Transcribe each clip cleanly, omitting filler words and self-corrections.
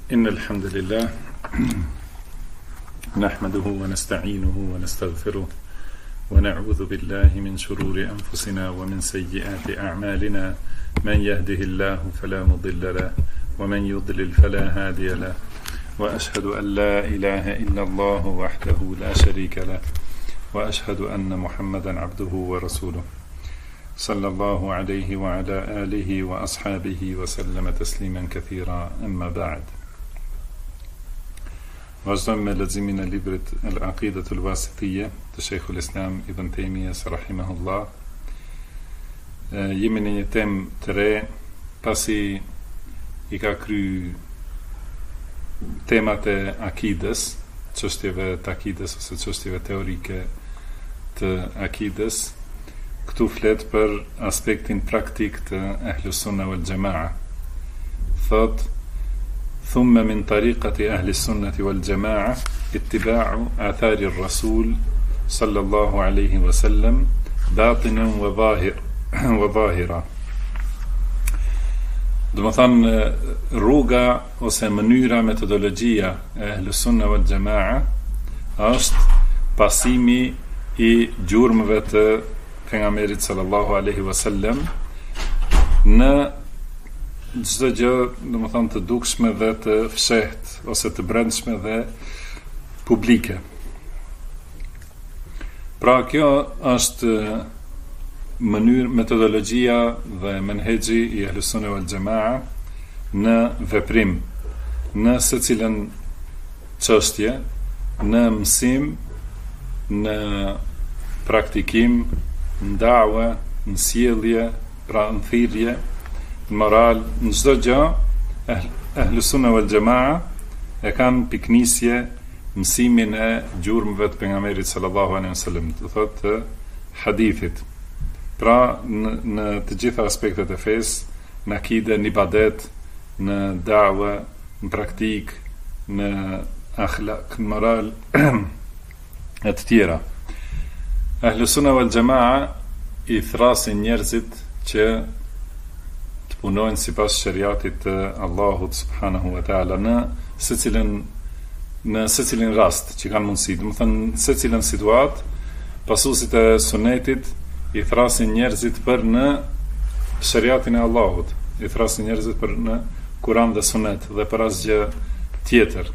إن الحمد لله نحمده ونستعينه ونستغفره ونعوذ بالله من شرور أنفسنا ومن سيئات أعمالنا من يهده الله فلا مضل له ومن يضلل فلا هادي له وأشهد أن لا إله إلا الله وحده لا شريك له وأشهد أن محمدا عبده ورسوله صلى الله عليه وعلى آله وأصحابه وسلم تسليما كثيرا أما بعد. Vazhdojmë me leximin e librit Al-Aqidatul Wasitiyya të Sheikhul Islam Ibn Taymiyas rahimahullah. Jemi në një temë të re, pasi i ka kryer temat e akides, çështjeve të akides ose çështjeve teorike të akides. Këtu flet për aspektin praktik të Ahlus Sunna wal Jamaa. Thot: ثم من طريقة أهل السنة والجماعة اتباع آثار الرسول صلى الله عليه وسلم باطنا وظاهرا. Do të thonë rruga ose mënyra, metodologjia e Ahlus Sunna wal Jamaa është pasimi i gjurmëve të pejgamberit sallallahu alaihi wasallam në çdo gjë, domethënë të dukshme dhe të fshehtë ose të brendshme dhe publike. Pra kjo është mënyrë, metodologjia dhe menhexhi i Ahlus Sunna wal Jamaa në veprim, në secilën çështje, në mësim, në praktikim, në dawa, në sjellje, pra në thirrje, moral, në çdo gjë. Ahlus Sunna wal Jamaa e kanë piknisje mësimin e gjurmëve të pejgamberit sallallahu alaihi wasallam, do thotë të hadithit. Pra në të gjitha aspektet e fesë, në akide, në ibadet, në dawa, në praktik, në akhlaq, në moral e të tjera. Ahlus Sunna wal Jamaa i thrasin njerëzit që punojnë sipas shariatit të Allahut subhanahu wa taala në secilin rast që kanë mundësi. Do të thënë në secilën situatë, pasuesit e sunetit i thrasin njerëzit për në shariatin e Allahut, i thrasin njerëzit për në Kur'an dhe Sunet dhe për asgjë tjetër.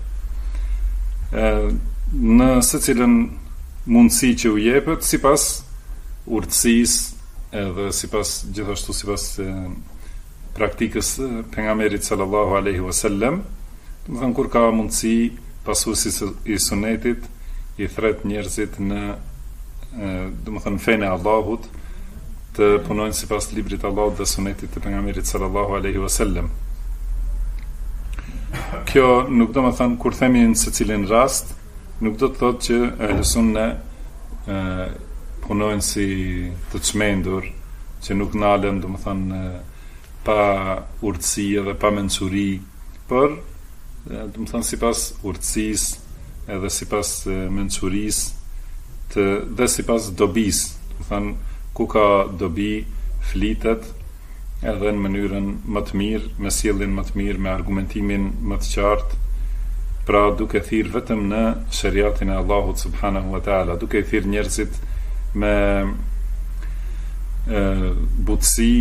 Në secilën mundësi që u jepet sipas urtësisë edhe gjithashtu sipas praktikës pejgamberit sallallahu alaihi wasallam. Do të thënë kur ka mundësi, pasuesit i sunetit i thret njerëzit në do të thënë fenë e Allahut, të punojnë sipas librit të Allahut dhe sunetit të pejgamberit sallallahu alaihi wasallam. Kjo nuk do të thënë, kur themi në secilin rast, nuk do të thotë që Ahlus Sunna punojnë si të çmendur, që nuk nalen, do të thënë pa urtësi edhe pa mençuri, por do të thënë sipas urtësisë edhe sipas mençurisë dhe sipas dobisë. Do të thënë ku ka dobi flitet edhe në mënyrën më të mirë, me sjelljen më të mirë, me argumentimin më të qartë, pra duke thirrë vetëm në shariatin e Allahut subhanahu wa taala, duke thirrë njerëzit me butësi,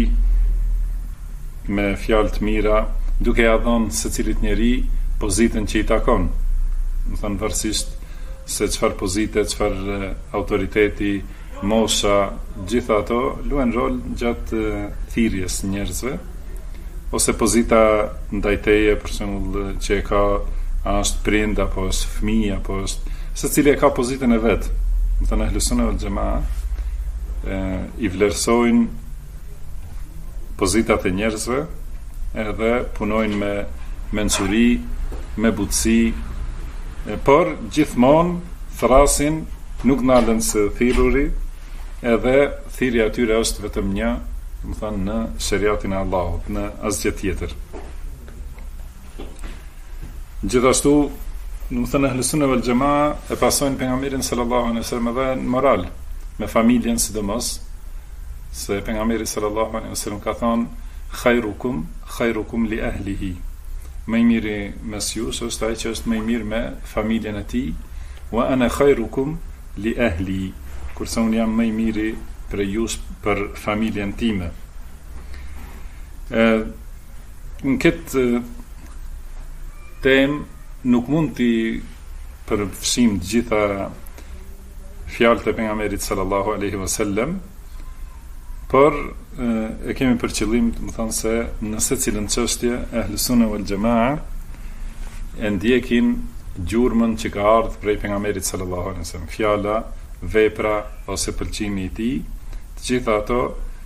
me fjalë të mira, duke ia dhënë secilit njeri pozitën që i takon. Do thënë varësisht se çfarë pozite, çfarë autoriteti, mosha, gjitha ato luajnë rol gjatë thirrjes njerëzve, ose pozita ndaj teje, për shembull, që e ka, a është prind apo është fëmijë apo është, secili e ka pozitën e vet. Do thënë Ahlus Sunna wal Jamaa i vlerësojnë pozitat e njerëzve edhe punojnë me mençuri, me butësi, por gjithmonë thrasin, nuk nalen së thirruri, edhe thirrja e tyre është vetëm një, do të thënë në shariatin e Allahut, në asgjë tjetër. Gjithashtu, do të thënë Ahlus Sunna wal Jamaa e pasojnë pejgamberin sallallahu alaihi wasallam edhe në moral, me familjen sidomos, se pejgamberi sallallahu alaihi wasallam ka thënë khairukum li ahlihi. më i miri mes jush është ai që është më i mirë me familjen e tij, wa ana khairukum li ahli, kurse unë jam më i miri për jush për familjen time. Në këtë temë nuk mund t'i përfshim të gjitha fjalët e pejgamberit sallallahu alaihi wasallam, por e kemi për qëllim të më thonë se në secilën çështje Ahlus Sunna wal Jamaa e ndjekin gjurmën që ka ardhur prej pejgamberit sallallahu alaihi wasallam, fjala, vepra ose pëlqimi i tij, të gjitha ato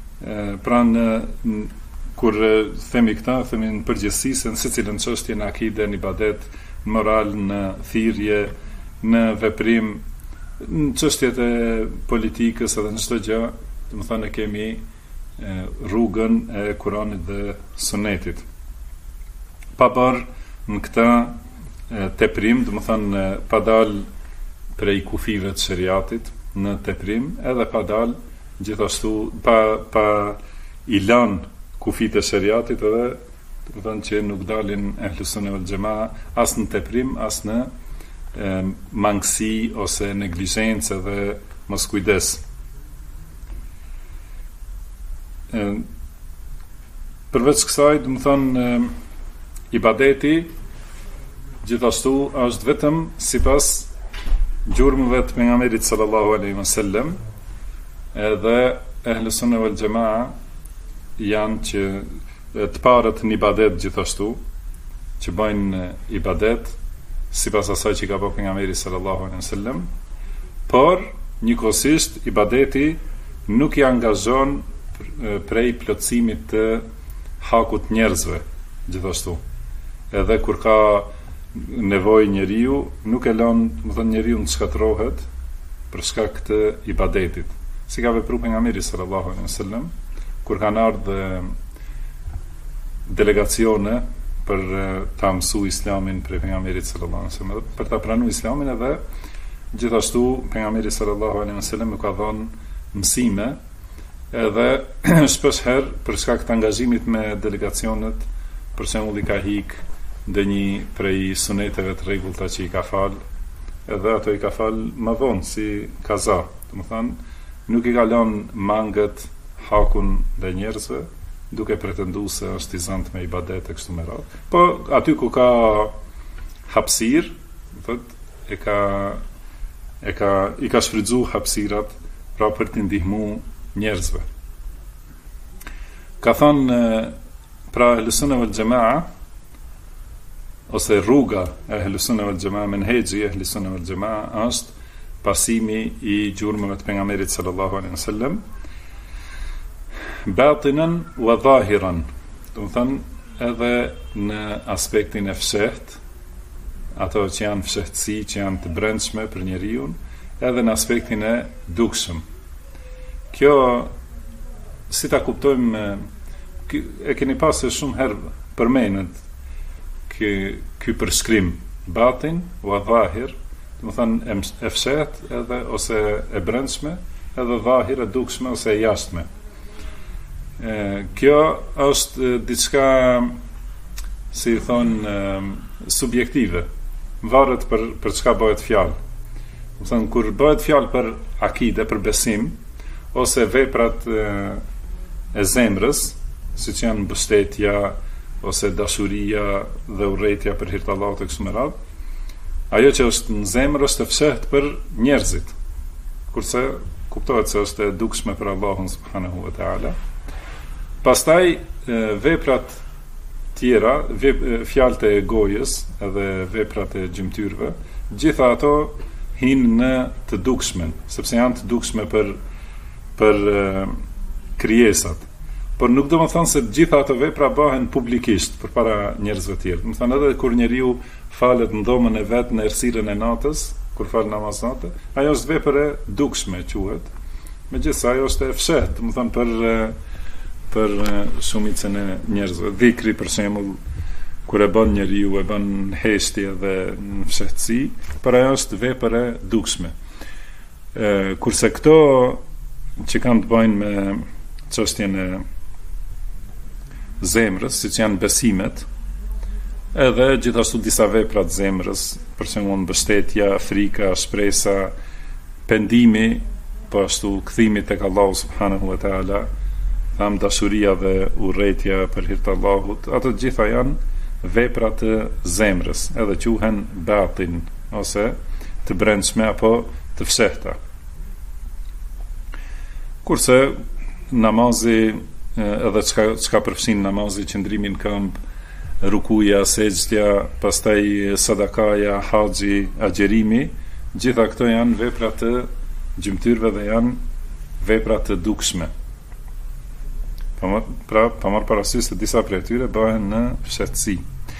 kur themi këta, themi në përgjithësi se në secilën çështje në akide, në ibadet, në moral, në thirrje, në veprim, në çështjet e politikës edhe në çdo gjë, do të thonë kemi rrugën e Kuranit dhe Sunetit. Pa bërë në këta teprim, do të thonë pa dal prej kufive të shariatit në teprim, edhe pa dal gjithashtu pa i lan kufit e shariatit, edhe do të thonë që nuk dalin Ahlus Sunna wal Jamaa as në teprim, as në mangësi ose neglizhencë dhe moskujdes. Përveç kësaj, do të thonë ibadeti gjithashtu është vetëm sipas gjurmëve të pejgamberit sallallahu alaihi wasallam, edhe Ahlus Sunna wal Jamaa janë që të parët në ibadet gjithashtu, që bëjnë ibadet sipas asaj që ka bërë pejgamberi sallallahu alaihi wasallam, por njëkohësisht ibadeti nuk i angazhon prej plotësimit të hakut njerëzve gjithashtu. Edhe kur ka nevojë njeriu, nuk e lën, do të thonë njeriu të shkatërrohet për shkak të ibadetit. Si ka vepruar pejgamberi sallallahu alaihi wasallam kur kanë ardhur delegacione për ta mësuar islamin prej pejgamberit sallallahu alaihi wasallam, për ta pranuar islamin, edhe gjithashtu pejgamberi sallallahu alaihi wasallam ka dhënë mësime, edhe shpesh herë për shkak të angazhimit me delegacionet, për shembull i ka hik ndonjë prej suneteve të rregullta që i ka fal, edhe ato i ka fal më vonë si kaza, do të thonë nuk i ka lënë mangët hakun dhe njerëzve, duke pretenduar se është i zënt me ibadet e kështu me radhë. Po aty ku ka hapësirë, thotë i ka shfrytzuar hapësirat pra për të ndihmuar njerëzve. Ka thënë pra Ahlus Sunna wal Jamaa, ose rruga e Ahlus Sunna wal Jamaa, menhexhi e Ahlus Sunna wal Jamaa është pasimi i gjurmëve të pejgamberit sallallahu alaihi wasallam, batinan wa zahiran, do të thënë edhe në aspektin e fshehtë, ato që janë fshehtësi, që janë të brendshme për njeriu, edhe në aspektin e dukshëm. Kjo, si ta kuptojmë, e keni pasur shumë herë përmendet ky përshkrim, batin wa zahir, do të thënë e fshehtë edhe ose e brendshme, edhe zahir e dukshme ose e jashtme. Kjo është diçka, si thonë, subjektive, varet për çka bëhet fjalë. Do të thënë kur bëhet fjalë për akide, për besim, ose veprat e zemrës, siç janë mbështetja ose dashuria dhe urrejtja për hir të Allahut e kështu me radhë, ajo që është në zemër është e fshehtë për njerëzit, kurse kuptohet se është e dukshme për Allahun subhanahu wa taala. Pastaj veprat tjera, fjalët e gojës edhe veprat e gjymtyrëve, gjitha ato hinë në të dukshmen, sepse janë të dukshme për krijesat. Por nuk do të thonë se gjitha ato vepra bëhen publikisht përpara njerëzve të tjerë. Do të thonë edhe kur njeriu falet në dhomën e vet në errësirën e natës, kur fal namaz natë, ajo është vepër e dukshme quhet. Megjithëse ajo është e fshehtë, do të thonë për shumicën e njerëzve. Dhikri për shembull, kur e bën njeriu, e bën heshtje dhe në fshehtësi, por ajo është vepër e dukshme. Kurse këto që kanë të bëjnë me çështjen e zemrës, siç janë besimet, Edhe gjithashtu disa vepra të zemrës, për shembull mbështetja, frika, shpresa, pendimi, po ashtu kthimi tek Allahu subhanahu wa taala, tham dashuria dhe urrëtia për hir të Allahut. Ato të gjitha janë vepra të zemrës, edhe quhen batin ose të brendshme apo të fshehta. Kurse namazi edhe çka përfshin namazi, qëndrimi në këmbë, rukuja, sejdja, pastaj sadakaja, haxhi, agjerimi, gjitha këto janë vepra të gjymtyrve dhe janë vepra të dukshme. Pa marrë parasysh se disa prej tyre bëhen në fshehtësi.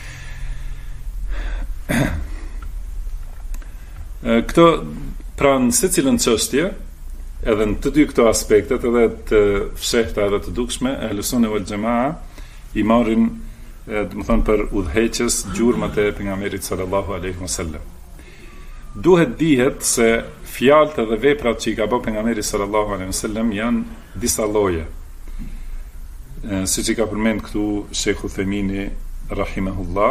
Këto, pra në secilën çështje, edhe në të dy këto aspektet, edhe të fshehta edhe të dukshme, Ahlus Sunne wal Jamaa i marrin, do të thonë, për udhëheqës gjurmët e pejgamberit sallallahu alaihi wasallam. Duhet dihet se fjalët edhe veprat që i ka bërë pejgamberi sallallahu alaihi wasallam janë disa lloje. Siç i ka përmend këtu Sheikh Uthemini rahimahullah,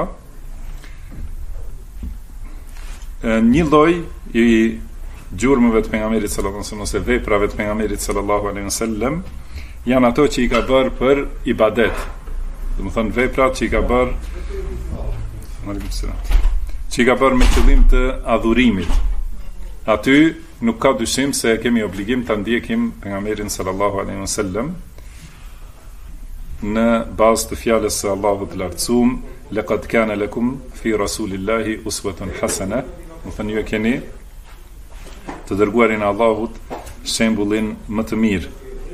një lloj i gjurmëve të pejgamberit sallallahu alaihi wasallam ose veprave të pejgamberit sallallahu alaihi wasallam janë ato që i ka bërë për ibadet. Do të thonë veprat që i ka bërë me qëllim të adhurimit. Aty nuk ka dyshim se kemi obligim të ndjekim pejgamberin sallallahu alaihi wasallam në bazë të fjalës së Allahut të lartësuar, laqad kana lakum fi rasulillahi uswatun hasana. Do të thonë ju keni të dërguarin e Allahut shembullin më të mirë.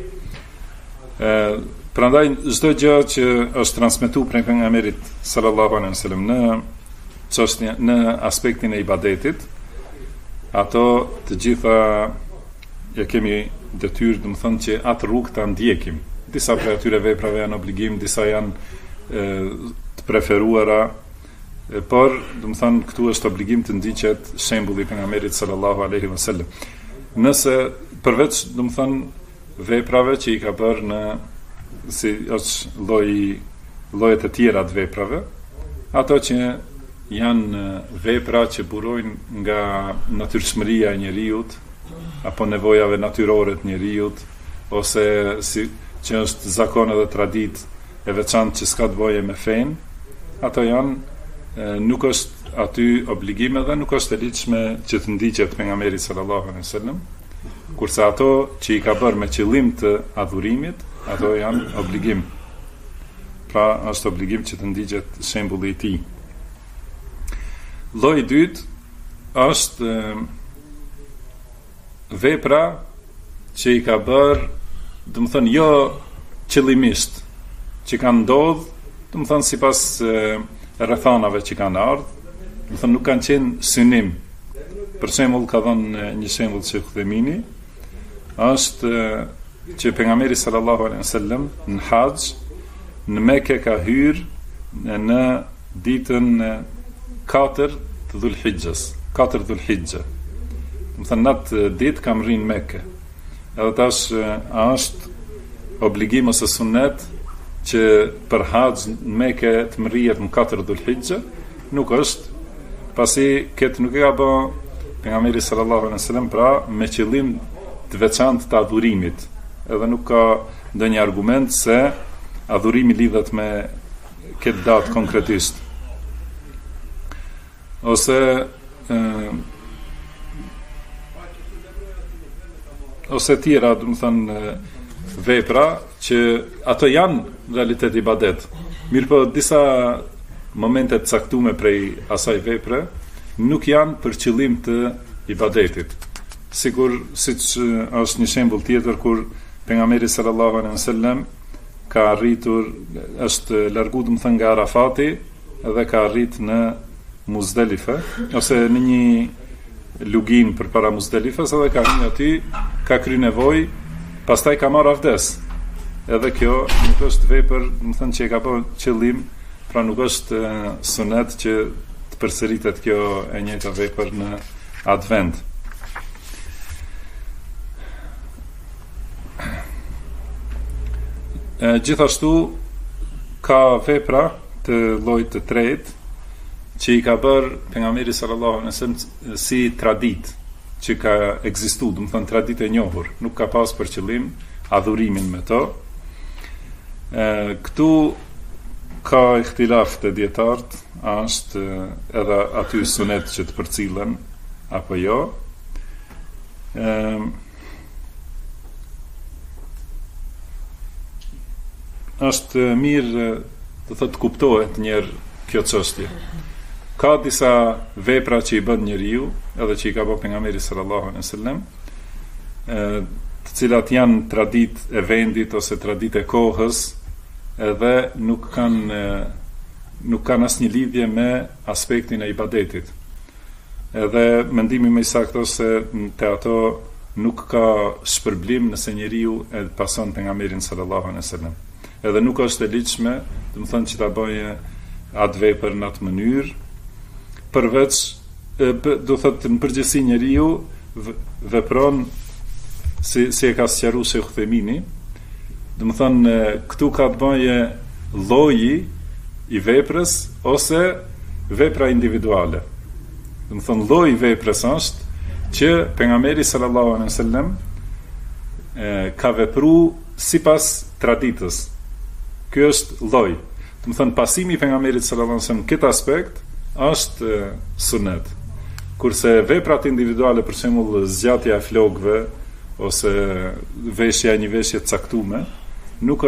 Prandaj çdo gjë që është transmetuar prej pejgamberit sallallahu alaihi wasallam në aspektin e ibadetit, ato të gjitha ja kemi detyrë, do të thonë, që atë rrugë ta ndjekim. Disa prej atyre veprave janë obligim, disa janë të preferuara, por do të thonë këtu është obligim të ndiqet shembulli i pejgamberit sallallahu alaihi wasallam. Nëse përveç, do të thonë, veprave që i ka bërë në si është llojet e tjera të veprave, ato që janë vepra që burojnë nga natyrshmëria e njeriut, apo nevojave natyrore të njeriut, ose që është zakon edhe tradit e veçantë që s'ka të bëjë me fen, ato janë, nuk është aty obligime dhe nuk është e lidhshme që të ndiqet pejgamberi sallallahu alaihi wasallam, kurse ato që i ka bërë me qëllim të adhurimit, ato janë obligim. Pra është obligim që të ndiqet shembulli i tij. Lloji i dytë është vepra që i ka bërë, do të thonë, jo qëllimisht, që kanë ndodhur, do të thonë, sipas rrethanave që kanë ardhur, do të thonë nuk kanë qenë synim. Për shembull, ka dhënë një shembull Sheikh Uthemini, është që pejgamberi sallallahu alaihi wasallam në haxh në Mekë ka hyrë në ditën 4 të Dhulhijhes, 4 Dhulhijhe. Do të thënë atë ditë kam rrinë në Mekë. Edhe tash është obligim ose sunet që për haxh në Mekë të mrihet në 4 Dhulhijhe, nuk është, pasi këtë nuk e ka bërë pejgamberi sallallahu alaihi wasallam pra me qëllim të veçantë të adhurimit. Edhe nuk ka ndonjë argument se adhurimi lidhet me këtë datë konkretisht. Ose tjera, do të thënë, vepra që ato janë në realitet ibadet. Mirëpo disa momente të caktuara prej asaj vepre nuk janë për qëllim të ibadetit. Sikur siç është një shembull tjetër kur pejgamberi sallallahu alaihi wasallam ka arritur, është largu, do të thënë, nga Arafati dhe ka arrit në Muzdalife, ose në një lugin përpara Muzdalifes, edhe ka rrinë aty, ka kry nevojë, pastaj ka marrë avdes. Edhe kjo nuk është vepër, do të thënë, që e ka bërë qëllim, pra nuk është sunet që të përsëritet kjo e njëjta vepër në atë vend. Gjithashtu ka vepra të llojit të tretë që i ka bërë pejgamberi sallallahu alaihi wasallam si traditë që ka ekzistuar, do të thonë traditë e njohur, nuk ka pas për qëllim adhurimin me to. Këtu ka ihtilaf të dietarët, është edhe aty sunet që të përcillen apo jo. Është mirë do thotë kuptohet njërë kjo çështje. Ka disa vepra që i bën njeriu, edhe që i ka bërë pejgamberi sallallahu alaihi wasallam, të cilat janë traditë e vendit ose traditë e kohës, edhe nuk kanë asnjë lidhje me aspektin e ibadetit. Edhe mendimi më i saktë se te ato nuk ka shpërblim nëse njeriu e pason pejgamberin sallallahu alaihi wasallam. Edhe nuk është e ligjshme, do të thonë që ta bëjë atë vepër në atë mënyrë, përveç do thotë në përgjithësi njeriu vepron si e ka sqaruar Sheikh Uthemini, do të thonë këtu ka të bëjë lloji i veprës ose vepra individuale. Do të thonë lloji i veprës është që pejgamberi sallallahu alaihi wasallam ka vepruar sipas traditës. Ky është lloj. Do të thonë pasimi i pejgamberit sallallahu alaihi wasallam këtë aspekt është sunet. Kurse veprat individuale, për shembull zgjatja e flokëve ose veshja një veshje të caktuar, nuk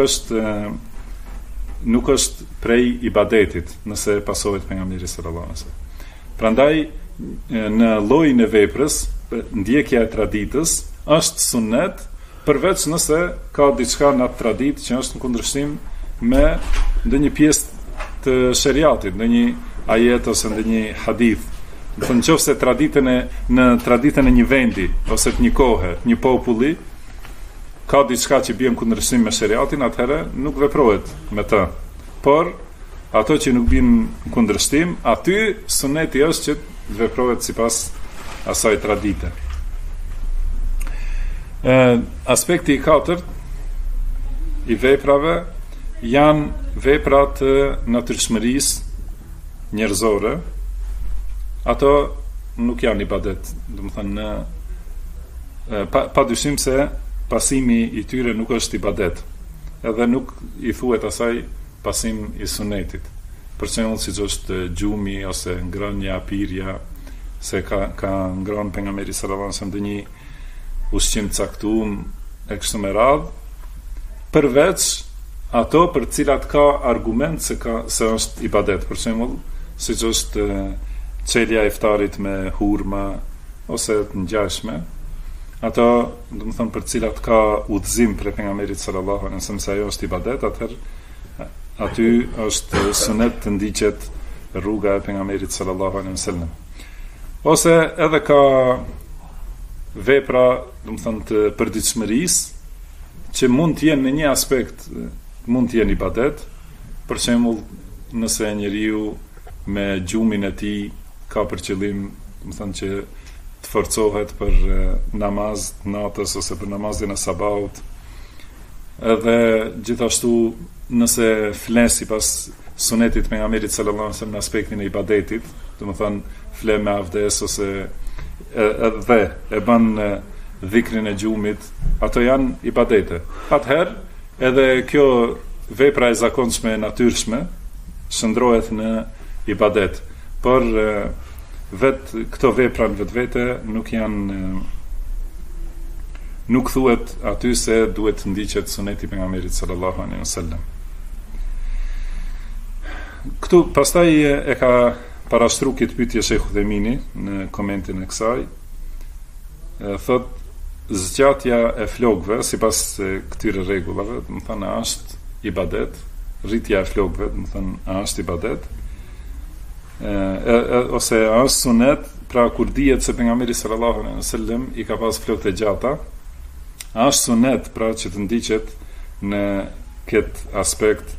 është prej ibadetit nëse pasohet pejgamberi sallallahu alaihi wasallam. Prandaj në llojin e veprës, ndjekja e traditës është sunet, përveç nëse ka diçka në atë traditë që është në kundërshtim me ndonjë pjesë të shariatit, ndonjë ajet ose ndonjë hadith. Do të nëse në traditën e një vendi ose të një kohe, një populli ka diçka që bie në kundërshtim me shariatin, atëherë nuk veprohet me të. Por ato që nuk bien në kundërshtim, aty suneti është që të veprohet sipas asaj tradite. Aspekti i katërt i veprave janë vepra të natyrshmërisë njerëzore. Ato nuk janë ibadet, do të thënë pa dyshim se pasimi i tyre nuk është ibadet, edhe nuk i thuhet asaj pasim i sunetit. Për shembull, siç është gjumi ose ngrënia, pirja, se ka ngrënë pejgamberi sallallahu alajhi wasallam ndonjë ushqim të caktuar e kështu me radhë, përveç ato për cilat ka argument se është ibadet. Për shembull, siç është çelja e iftarit me hurma ose të ngjashme, ato, do të thonë, për cilat ka udhëzim për pejgamberit sallallahu alajhi wasallam se ajo është ibadet, atëherë aty është sunet të ndiqet rruga e pejgamberit sallallahu alajhi wasallam. Ose edhe ka vepra, do të thonë, të përditshmërisë që mund të jenë në një aspekt mund të jenë ibadet. Për shembull, nëse njeriu me gjumin e tij ka për qëllim, do të thonë, që të forcohet për namaz të natës ose për namazin e sabahut. Edhe gjithashtu nëse flet sipas sunetit pejgamberit sallallahu alajhi wasallam në aspektin e ibadetit, do të thonë flet me avdes ose edhe e bën dhikrin e gjumit, ato janë ibadete. Atëherë edhe kjo vepra e zakonshme e natyrshme shndrohet në ibadet, por vetë këto vepra në vetvete nuk thuhet aty se duhet të ndiqet suneti pejgamberit sallallahu alaihi wasallam. Këtu pastaj e ka parashtruar këtë pyetje Sheikh Uthemini në komentin e kësaj. Thot zgjatja e flokëve sipas këtyre rregullave, do të thonë është ibadet, rritja e flokëve, do të thonë është ibadet. Ose është sunet, pra kur dihet se pejgamberi sallallahu alaihi wasallam i ka pas flokë të gjata, është sunet pra që të ndiqet në këtë aspekt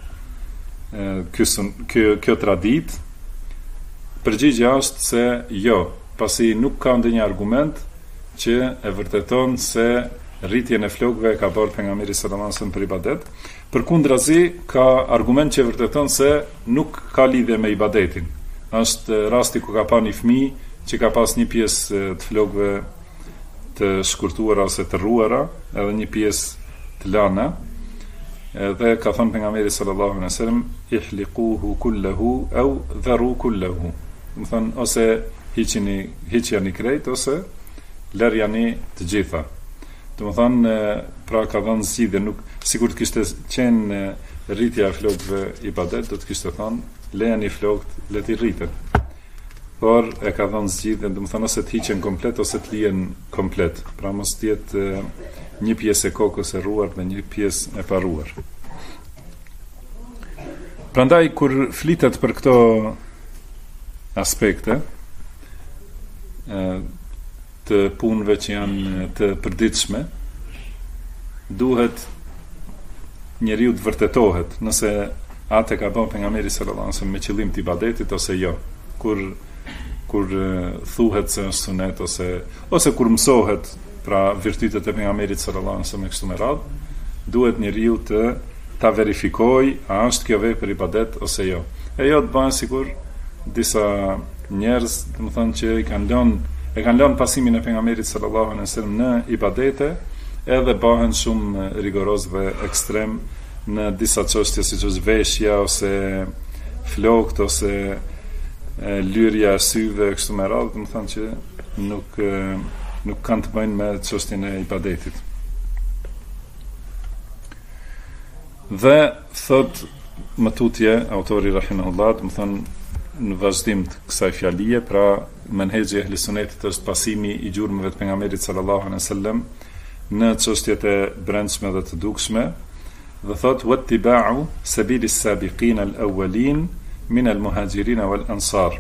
kjo tradit. Përgjigjja është se jo, pasi nuk ka ndonjë argument që e vërteton se rritjen e flokëve ka bërë pejgamberi sallallahu alaihi wasallam për ibadet. Përkundrazi ka argument që e vërteton se nuk ka lidhje me ibadetin. është rasti ku ka pa një fëmijë që ka pas një pjesë të flokëve të shkurtuara ose të rruara, edhe një pjesë të lana, dhe ka thënë pejgamberi sallallahu alaihi wasallam ihliquhu kullahu au dharu kullahu. Do thënë ose hiqjani krejt ose lërjani të gjitha. Do thënë pra ka dhënë zgjidhje, nuk sikur të kishte qenë rritja e flokëve ibadet, do të kishte thënë lejani flokët, le të rriten. Por e ka dhënë zgjidhje, do thënë ose të hiqen komplet ose të lihen komplet. Pra mos të jetë një pjesë e kokës e rruar dhe një pjesë e parruar. Prandaj kur flitet për këto aspekte të punëve që janë të përditshme, duhet njeriu të vërtetohet nëse atë ka bën pejgamberi sallallahu alajhi wasallam me qëllim të ibadetit ose jo. Kur thuhet se është sunet ose kur mësohet pra virtytet e pejgamberit sallallahu alajhi wasallam kështu me radhë, duhet njeriu ta verifikoj a është kjo vepër ibadet ose jo. E jo të bëhen sikur disa njerëz, domethënë që e kanë lënë pasimin e pejgamberit sallallahu alajhi wasallam në ibadete, edhe bëhen shumë rigoroz dhe ekstrem në disa çështje siç është veshja ose flokët ose lyrja e syve kështu me radhë, domethënë që nuk kanë të bëjnë me çështjen e ibadetit. Dhe thot më tutje autori rahimahullah, do të thënë në vazhdim të kësaj fjalie, pra menhexhi i ehlisunnetit është pasimi i gjurmëve të pejgamberit sallallahu alaihi wasallam në çështjet e brendshme dhe të dukshme, dhe thot wattiba'u sabilis sabiqin al-awwalin min al-muhajirin wal-ansar.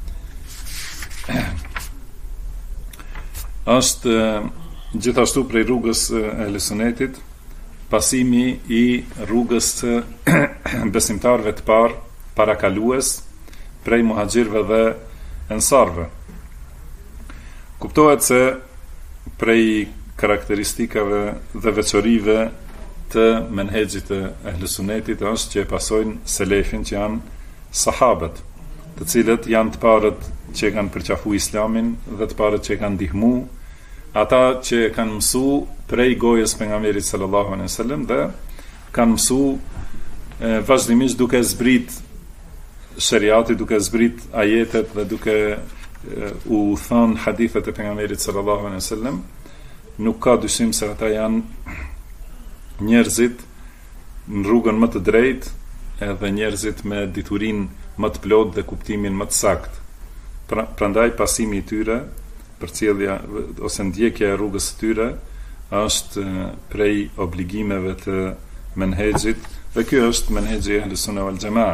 Është gjithashtu prej rrugës e ehlisunnetit pasimi i rrugës të besimtarëve të parë parakalues prej muhaxhirëve dhe ensarëve. Kuptohet se prej karakteristikave dhe veçorive të menhexhit të ehlusunnetit është që e pasojnë selefin, që janë sahabët, të cilët janë të parët që kanë përqafu islamin dhe të parët që kanë ndihmu, ata që kanë mësu prej gojës pejgamberit sallallahu alaihi wasallam dhe kanë mësu vazhdimisht duke zbrit shariati, duke zbrit ajetet dhe duke u thënë hadithet e pejgamberit sallallahu alaihi wasallam. Nuk ka dyshim se ata janë njerëzit në rrugën më të drejtë, edhe njerëzit me diturinë më të plotë dhe kuptimin më të saktë. Prandaj pasimi i tyre, përcjellja ose ndjekja e rrugës së tyre është prej obligimeve të menhexhit, dhe ky është menhexhi i Ahlussunna wal Jamaa.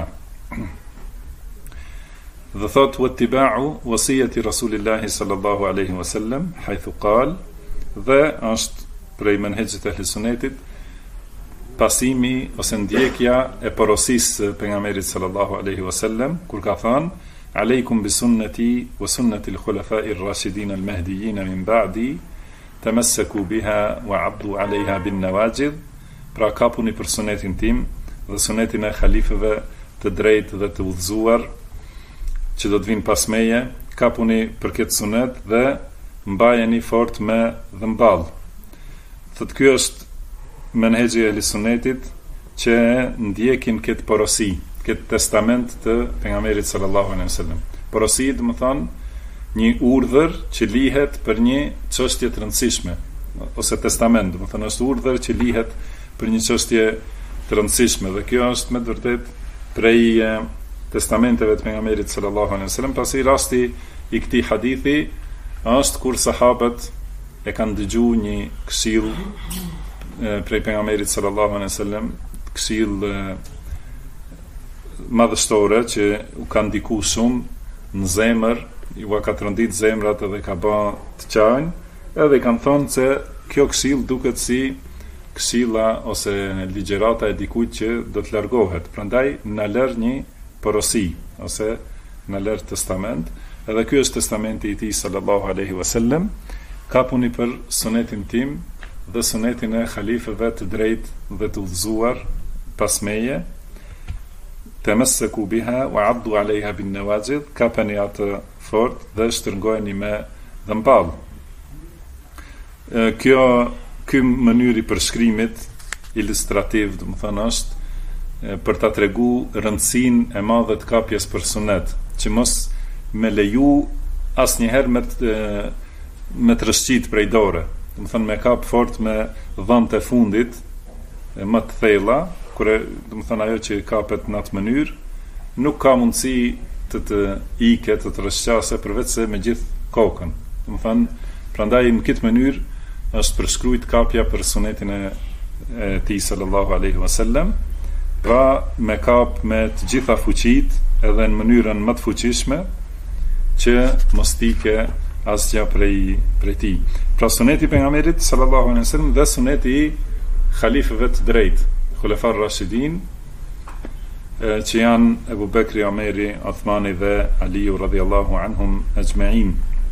Dhe thot wattiba'u wasiyati Rasulillahi sallallahu alaihi wasallam haythu qal, dhe është prej menhexhit të Ahlussunnetit pasimi ose ndjekja e porosisë pejgamberit sallallahu alaihi wasallam kur ka thënë aleikum bi sunnati wa sunnati al-khulafa'i ar-rashidin al-mahdiyyin min ba'di tamassaku biha wa 'addu 'alayha bin nawajid. Pra kapuni për sunetin tim dhe sunetin e halifëve të drejtë dhe të udhëzuar që do të vinë pas meje, kapuni për këtë sunet dhe mbajeni fort me dhëmball. Thotë ky është menhexhi i Ahlussunnetit që ndjekin këtë porosi, këtë testament të pejgamberit sallallahu alaihi wasallam. Porosi do të thonë një urdhër që lihet për një çështje të rëndësishme, ose testament, do të thonë është urdhër që lihet për një çështje të rëndësishme, dhe kjo është me të vërtetë prej testamenteve të pejgamberit sallallahu alaihi wasallam. Pasi rasti i këtij hadithi është kur sahabët e kanë dëgjuar një këshill prej pejgamberit sallallahu alaihi wasallam, këshill madhështore që u ka ndikuar shumë në zemër, ju ka trondit zemrat edhe ka bën të qajnë, edhe kanë thonë se kjo këshill duket si këshilla ose ligjërata e dikujt që do të largohet. Prandaj na lër një porosi ose na lër testament, edhe ky është testamenti i tij sallallahu alaihi wasallam. Kapuni për sunetin tim dhe sunetin e halifëve të drejtë dhe të udhëzuar pas meje, tamassaku biha wa addu alayha bin nawajid, kapeni atë fort dhe shtrëngojeni me dhëmball. Ky mënyri përshkrimit ilustrativ, do të thonë, është për ta tregu rëndësinë e madhe të kapjes për sunet, që mos me leju asnjëherë me të rëshqit prej dore, do të thonë me kap fort me dhënët e fundit më të thella, kur do të thonë ajo që kapet në atë mënyrë nuk ka mundësi të iket, të rëshqase përveç se me gjithë kokën. Do të thonë, prandaj në këtë mënyrë është përshkruajt kapja për sunetin e tij sallallahu alaihi wasallam, pra me kap me të gjitha fuqit edhe në mënyrën më të fuqishme që mos tike asgjë prej tij. Pra suneti pejgamberit sallallahu alaihi wasallam dhe suneti i halifëve të drejtë, Khulafar Rashidin, që janë Ebu Bekri, Omeri, Uthmani dhe Aliu radhiyallahu anhum ajma'in.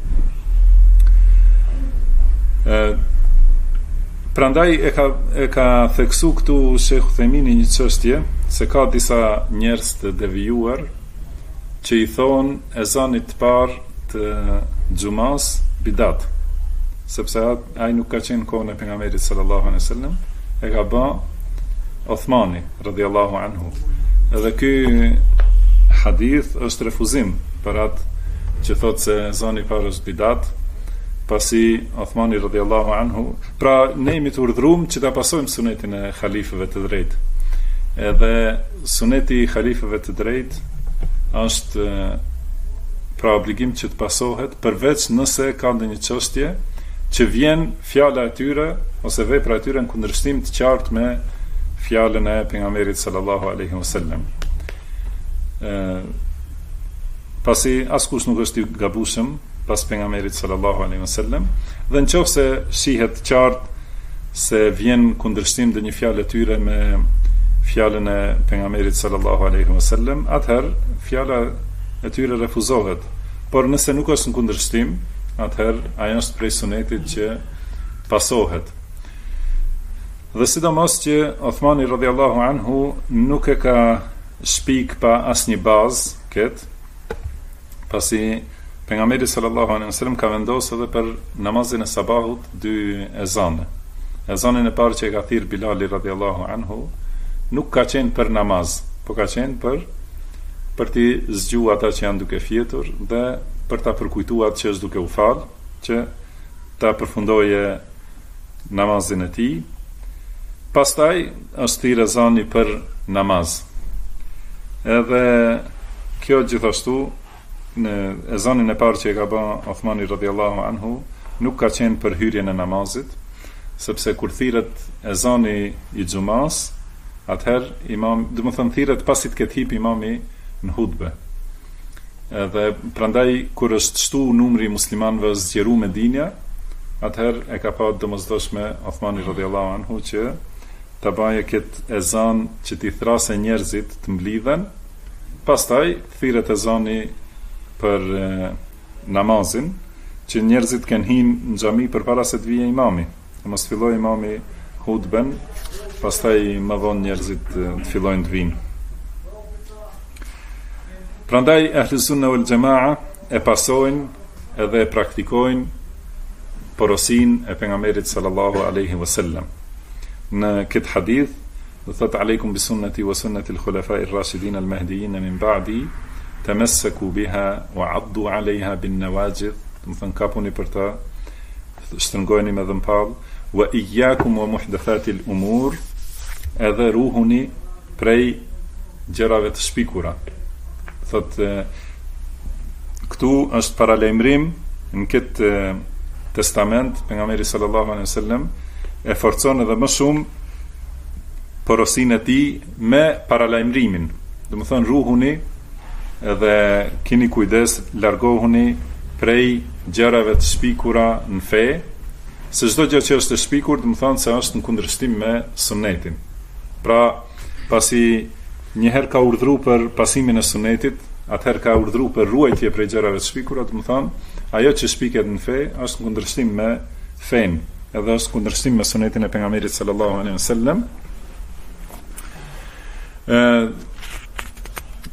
Prandaj e ka theksu këtu Sheikh Uthemini një çështje, se ka disa njerëz të devijuar që i thonë ezanit të parë të xumas bidat, sepse ai nuk ka qenë kohën e pejgamberit sallallahu alaihi wasallam, e ka bë Uthmani radhiyallahu anhu. Edhe ky hadith është refuzim për atë që thotë se ezani i parë është bidat, pasi Uthmani radhiyallahu anhu, pra ne jemi të urdhëruar që ta pasojmë sunetin e halifëve të drejtë. Edhe suneti i halifëve të drejtë është pra obligim që të pasohet, përveç nëse ka ndonjë çështje që vjen fjala e tyre ose vepra e tyre në kundërshtim të qartë me fjalën e pejgamberit sallallahu alaihi wasallam. Pasi askush nuk është i gabueshëm pas pejgamberit sallallahu alaihi wasallam, dhe nëse shihet qartë se vjen kundërshtim ndonjë fjalë e tyre me fjalën e pejgamberit sallallahu alaihi wasallam, atëherë fjala e tyre refuzohet. Por nëse nuk është në kundërshtim, atëherë ajo është prej sunetit që pasohet. Dhe sidomos që Uthmani radhiyallahu anhu nuk e ka shpik pa asnjë bazë këtë, pasi pejgamberi sallallahu alaihi wasallam ka vendosur edhe për namazin e sabahut 2 ezane. Ezanin e parë që e ka thirr Bilali radhiyallahu anhu nuk ka qenë për namaz, po ka qenë për t'i zgjuar ata që janë duke fjetur dhe për ta përkujtuar që është duke u fal, që ta përfundoje namazin e tij. Pastaj është thirr ezani për namaz. Edhe kjo gjithashtu në ezanin e parë që e ka bën Uthmani radhiyallahu anhu nuk ka qenë për hyrjen e namazit, sepse kur thirret ezani i xumas, atëherë imam, do të thonë thirret pasi të ketë hip imami në hutbe. Edhe prandaj kur është shtu numri i muslimanëve zgjeruar me dinja, atëherë e ka pa domosdoshme Uthmani radhiyallahu anhu që ta baje këtë ezan që t'i thrasë njerëzit të mblidhen, pastaj thirret ezani për namazin, që njerëzit kanë hyrë në xhami përpara se të vijë imami. Mos filloj imami hutben, pastaj më vonë njerëzit të fillojnë të vinë. Prandaj Ahlus Sunna wal Jamaa e pasojnë edhe e praktikojnë porosin e pejgamberit sallallahu alaihi wasallam. Në këtë hadith do thotë aleikum bi sunnati wa sunnati al-khulafa'ir rashidin al-mahdiyyin min ba'di tamassaku biha wa 'addu 'alayha bin nawajid, do të thënë kapuni për ta, shtrëngojeni me dhëmball, wa iyyakum wa muhdathati al-umur, edhe ruhuni prej gjërave të shpikura. Thotë këtu është paralajmërim në këtë testament pejgamberi sallallahu alaihi wasallam e forcon edhe më shumë porosinë e tij me paralajmërimin. Do të thonë ruhuni edhe keni kujdes, largohuni prej gjërave të shpikura në fe, se çdo gjë që është e shpikur, do të thonë se është në kundërshtim me sunetin. Pra, pasi një herë ka urdhëruar për pasimin e sunetit, atëherë ka urdhëruar për ruajtje prej gjërave të shpikura, do të thonë ajo që shpiket në fe është në kundërshtim me fen, edhe është kundërshtim me sunetin e pejgamberit sallallahu alaihi wasallam.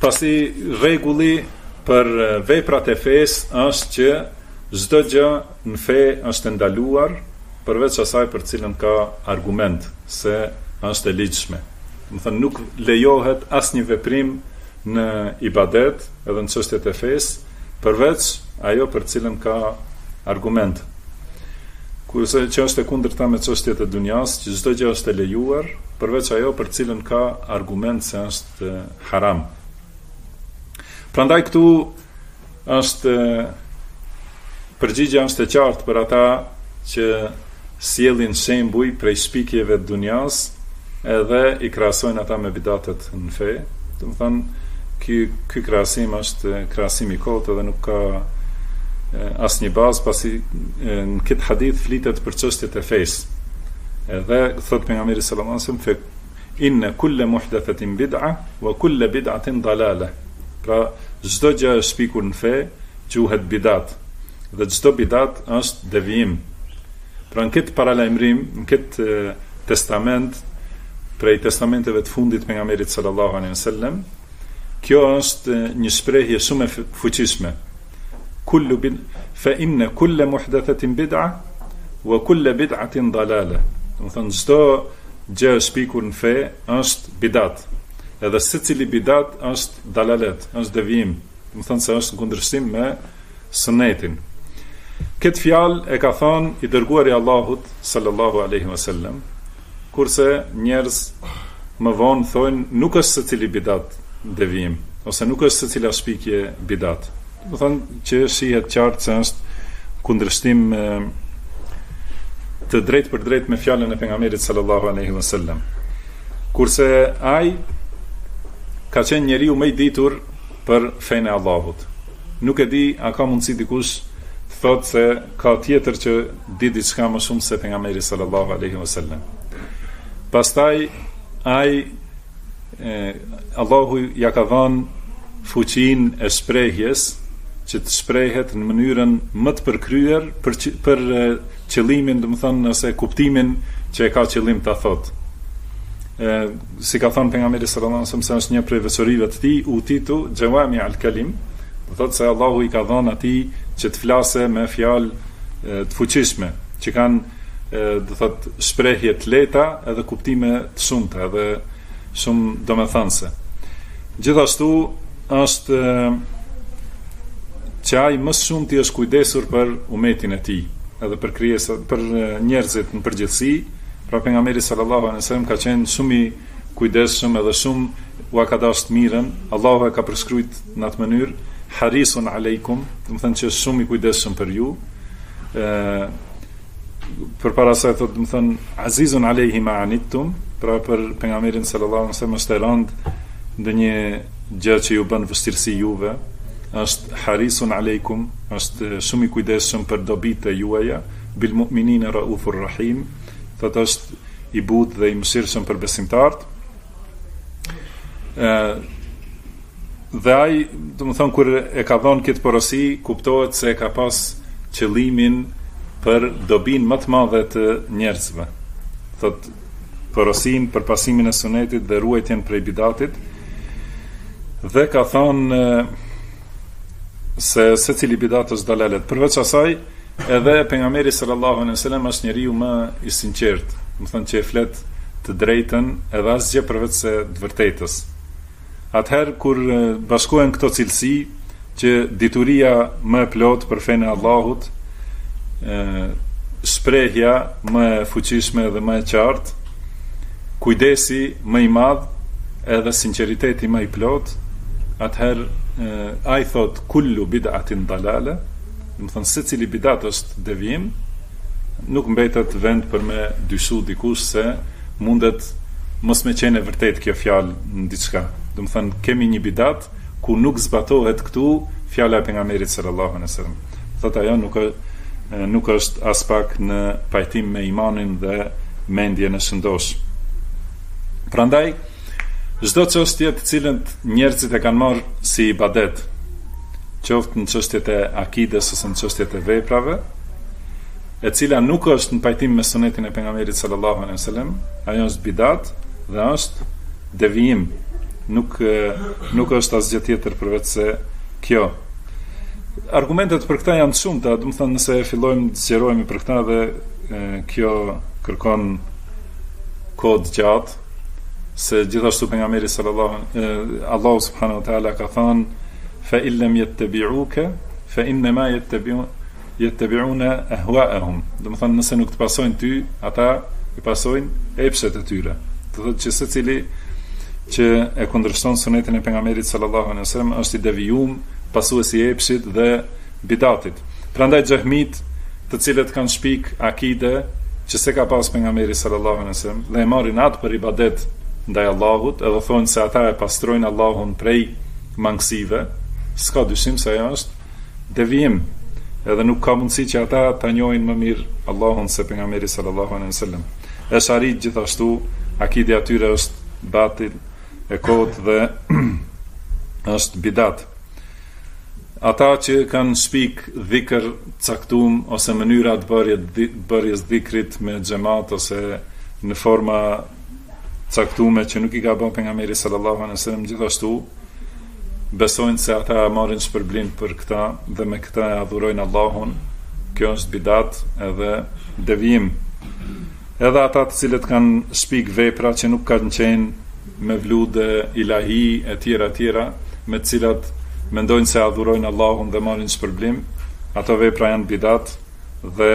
Pasi rregulli për veprat e fesë është që çdo gjë në fe është ndaluar përveç asaj për cilën ka argument se është e ligjshme. Do të thënë nuk lejohet asnjë veprim në ibadet edhe në çështjet e fesë përveç ajo për cilën ka argument. Kurse që është e kundërta me çështjet e dunjas, që çdo gjë është e lejuar përveç ajo për cilën ka argument se është haram. Prandaj këtu është përgjigja është e qartë për ata që sjellin shembuj prej shpikjeve të dunjas edhe i krahasojnë ata me bidatet në fe. Do të thonë ky krahasim është krahasim i kotë dhe nuk ka asnjë bazë, pasi në këtë hadith flitet për çështjet e fesë. Edhe thot pejgamberi sallallahu alajhi wasallam inna kulla muhdathatin bid'a wa kulla bid'atin dalalah. Pra çdo gjë e shpikur në fe quhet bidat dhe çdo bidat është devijim. Pra në këtë paralajmërim, në këtë testament prej testamenteve të fundit pejgamberit sallallahu alajhi wasallam, kjo është një shprehje shumë e fuqishme. Kullu fa inna kulla muhdathatin bid'a wa kulla bid'atin dalalah. Do të thonë çdo gjë e shpikur në fe është bidat. Edhe secili bidat është dalalet, është devijim. Do të thonë se është në kundërshtim me sunetin. Këtë fjalë e ka thënë i dërguari i Allahut sallallahu alaihi wasallam, kurse njerëz më vonë thonë nuk është secili bidat devijim, ose nuk është secila shpikje bidat. Do të thonë që shihet qartë se është kundërshtim të drejtë për drejtë me fjalën e pejgamberit sallallahu alaihi wasallam. Kurse ai ka qenë njeriu më i ditur për fenë e Allahut. Nuk e di a ka mundësi dikush të thotë se ka tjetër që di diçka më shumë se pejgamberi sallallahu alaihi wasallam. Pastaj ai Allahu ja ka dhënë fuqinë e shprehjes që të shprehet në mënyrën më të përkryer për qëllimin, domethënë ose kuptimin që e ka qëllim ta thotë. Si ka thënë pejgamberi sallallahu alajhi wasallam se është një prej veçorive të tij, utitu jawami al-kalim, do thotë se Allahu i ka dhënë atij që të flasë me fjalë të fuqishme, që kanë do thotë shprehje të lehta edhe kuptime të shumta edhe shumë domethënëse. Gjithashtu është që ai më shumë ti është kujdesur për umetin e tij, edhe për krijesat, për njerëzit në përgjithësi. Pra pejgamberi sallallahu alaihi wasallam ka qenë shumë i kujdesshëm edhe shumë u ka dashur mirën. Allahu e ka përshkruajt në atë mënyrë harisun aleikum, do të thënë që është shumë i kujdesshëm për ju. Përpara se thotë, do të thënë azizun aleihi ma anittum, pra për pejgamberin sallallahu alaihi wasallam është e rëndë ndonjë gjë që ju bën vështirësi juve, është harisun aleikum, është shumë i kujdesshëm për dobitë juaja, bil mu'minina raufur rahim. Thotë është i butë dhe i mëshirshëm për besimtarët. Dhe ai, domethënë kur e ka dhënë këtë porosi, kuptohet se ka pas qëllimin për dobinë më të madhe të njerëzve. Thotë porosin për pasimin e sunetit dhe ruajtjen prej bidatit. Dhe ka thënë se secili bidat është dalalet. Përveç asaj, edhe pejgamberi sallallahu alaihi wasallam është njeriu më i sinqert, do të thonë që e flet të drejtën edhe asgjë përveç se të vërtetës. Atëherë kur bashkohen këto cilësi, që dituria më e plot për fenë e Allahut, shprehja më e fuqishme dhe më e qartë, kujdesi më i madh edhe sinqeriteti më i plot, atëherë ai thot kullu bid'atin dalale. Do të thonë secili bidat është devijim, nuk mbetet vend për me dyshu dikush se mundet mos me qenë e vërtet kjo fjalë në diçka. Do të thonë kemi një bidat ku nuk zbatohet këtu fjala e pejgamberit sallallahu alaihi wasallam. Thotë ajo nuk është as pak në pajtim me imanin dhe mendjen e shëndosh. Prandaj çdo çështje të cilën njerëzit e kanë marrë si ibadet, qoftë në çështjet e akides ose në çështjet e veprave, e cila nuk është në pajtim me sunetin e pejgamberit sallallahu alaihi wasallam, ajo është bidat dhe është devijim. nuk është asgjë tjetër përveç se kjo. Argumentet për këta janë shumëta, do të thënë nëse fillojmë të zgjerohemi për këta dhe kjo kërkon kohë gjatë, se gjithashtu pejgamberi Allahu subhanahu wa taala ka thënë fa illam yattabi'uka fa inma yattabi'una ahwa'ahum. Do të thënë nëse nuk të pasojnë ty, ata i pasojnë epshet e tyre. Do thotë që secili që e kundërshton sunetin e pejgamberit sallallahu alaihi wasallam është i devijuar, pasuesi i epshit dhe bidatit. Prandaj xehmit, të cilët kanë shpik akide që se ka pas pejgamberi sallallahu alaihi wasallam dhe e marrin atë për ibadet ndaj Allahut, edhe thonë se ata e pastrojnë Allahun prej mangësive, s'ka dyshim se ajo është devijim, edhe nuk ka mundësi që ata ta njohin më mirë Allahun se pejgamberi sallallahu alaihi wasallam. Esharit gjithashtu akide atyre është batil, e kot dhe është bidat. Ata që kanë shpik dhikr caktum ose mënyrat bërjes dhikrit me xhamat ose në forma caktume që nuk i ka bën pejgamberi sallallahu alaihi wasallam, gjithashtu besojnë se ata marrin shpërblim për këta dhe me këta e adhurojnë Allahun. Kjo është bidat edhe devijim. Edhe ata të cilët kanë shpik vepra që nuk kanë qenë me vlude ilahi e tjera me të cilat mendojnë se adhurojnë Allahun dhe marrin shpërblim, ato vepra janë bidat dhe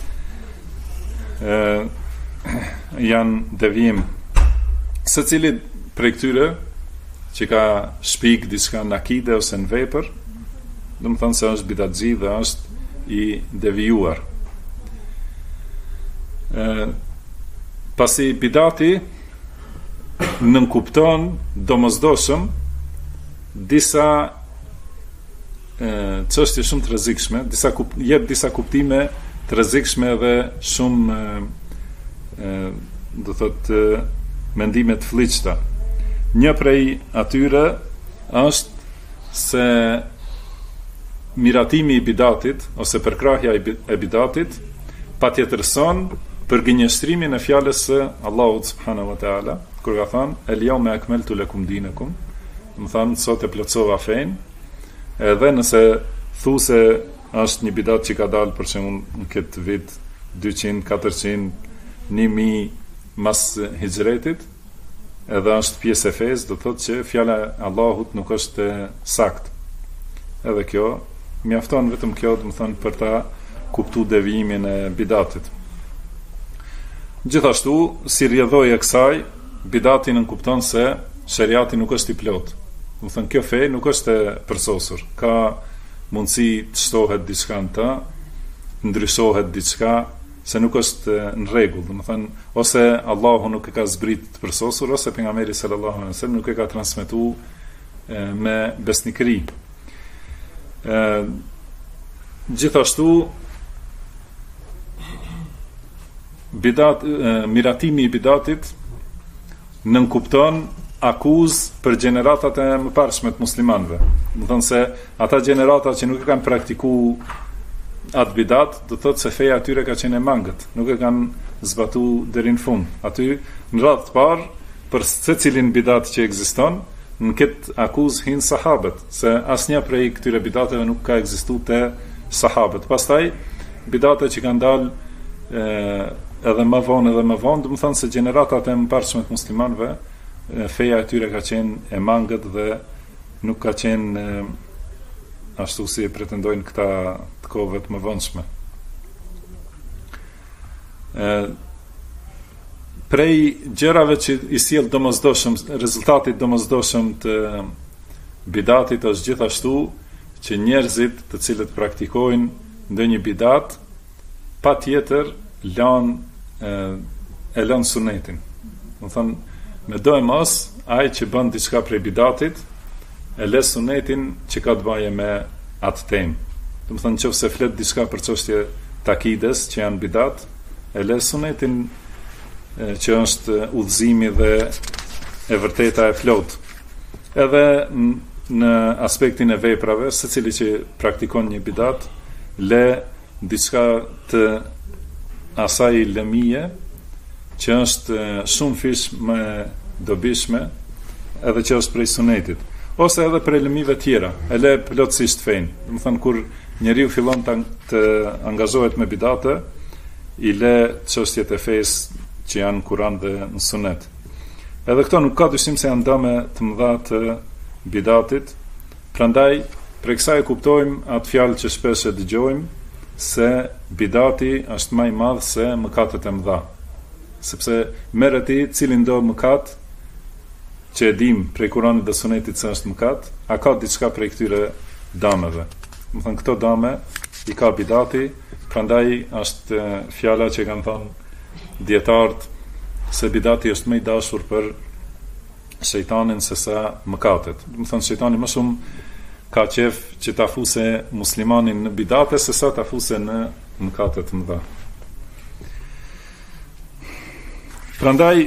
janë devijim. Secili prej këtyre që ka shpik diçka në akide ose në vepër, do të thonë se është bidatxhi dhe është i devijuar. Pasi bidati nënkupton domosdoshëm disa çështje shumë të rrezikshme, jep disa kuptime të rrezikshme dhe shumë do thotë mendime të fllihta. Një prej atyre është se miratimi i bidatit ose përkrahja e bidatit patjetërson për gënjeshtrimin e fjalës së Allahut subhanahu wa taala, kur ka thënë el yawma akmaltu lakum dinakum, do të thonë sot e plotësova fenë. Edhe nëse thuse është një bidat që ka dalë për shembull në këtë vit 200, 400, 1000 mas hijretit, edhe është pjesë e fesë, do thotë që fjala e Allahut nuk është saktë. Edhe kjo mjafton vetëm kjo, do të thonë për ta kuptuar devijimin e bidatit. Gjithashtu, si rrjedhojë e kësaj, bidati nënkupton se shariati nuk është i plotë. Do të thënë kjo fe nuk është e përsosur. Ka mundësi të shtohet diçka në të, ndryshohet diçka, se nuk është në rregull. Do të thënë ose Allahu nuk e ka zbrit të përsosur, ose pejgamberi sallallahu alaihi wasallam nuk e ka transmetuar me besnikëri. Gjithashtu miratimi i bidatit nënkupton akuzë për gjeneratat e mëparshme të muslimanëve. Do thënë se ata gjenerata që nuk e kanë praktikuar atë bidat, do thotë se feja atyre ka qenë e mangët, nuk e kanë zbatuar deri në fund. Aty në radhë të parë për secilin bidat që ekziston, në këtë akuzë hin sahabët, se asnjë prej këtyre bidateve nuk ka ekzistuar te sahabët. Pastaj bidate që kanë dalë edhe më vonë, do të thonë se gjeneratat e mëparshme të muslimanëve feja e tyre ka qenë e mangët dhe nuk ka qenë ashtu si e pretendojnë këta të kohëve të mëvonshme. Prej gjërave që i sjell domosdoshëm, rezultati domosdoshëm të bidatit është gjithashtu që njerëzit të cilët praktikojnë ndonjë bidat patjetër e lën sunetin. Do thonë me do e mos, ai që bën diçka prej bidatit, e lë sunetin që ka të bëjë me atë temë. Do të thonë nëse flet diçka për çështje takides që janë bidat, e lë sunetin që është udhëzimi dhe e vërteta e plot. Edhe në aspektin e veprave, secili që praktikon një bidat, lë diçka të asaj lëmie që është shumë fish më dobishme edhe që është prej sunetit, ose edhe prej lëmive tjera, e le plotësisht fenë. Do të thënë kur njeriu fillon të angazhohet me bidate, i le çështjet e fesë që janë Kur'an dhe në sunet. Edhe këto nuk ka dyshim se janë dëme të mëdha të bidatit. Prandaj prej kësaj kuptojmë atë fjalë që shpesh e dëgjojmë se bidati është më i madh se mëkatet e mëdha. Sepse merret i cilin do mëkat që e dim prej Kuranit dhe Sunetit se është mëkat, a ka diçka prej këtyre dëmeve. Do të thënë këto dëme i ka bidati, prandaj është fjala që kanë thënë dietarët se bidati është më i dashur për shejtanin se sa mëkatet. Do të thënë shejtani më shumë ka qef që ta fuse muslimanin në bidate se sa ta fuse në mëkatet mëdha. Prandaj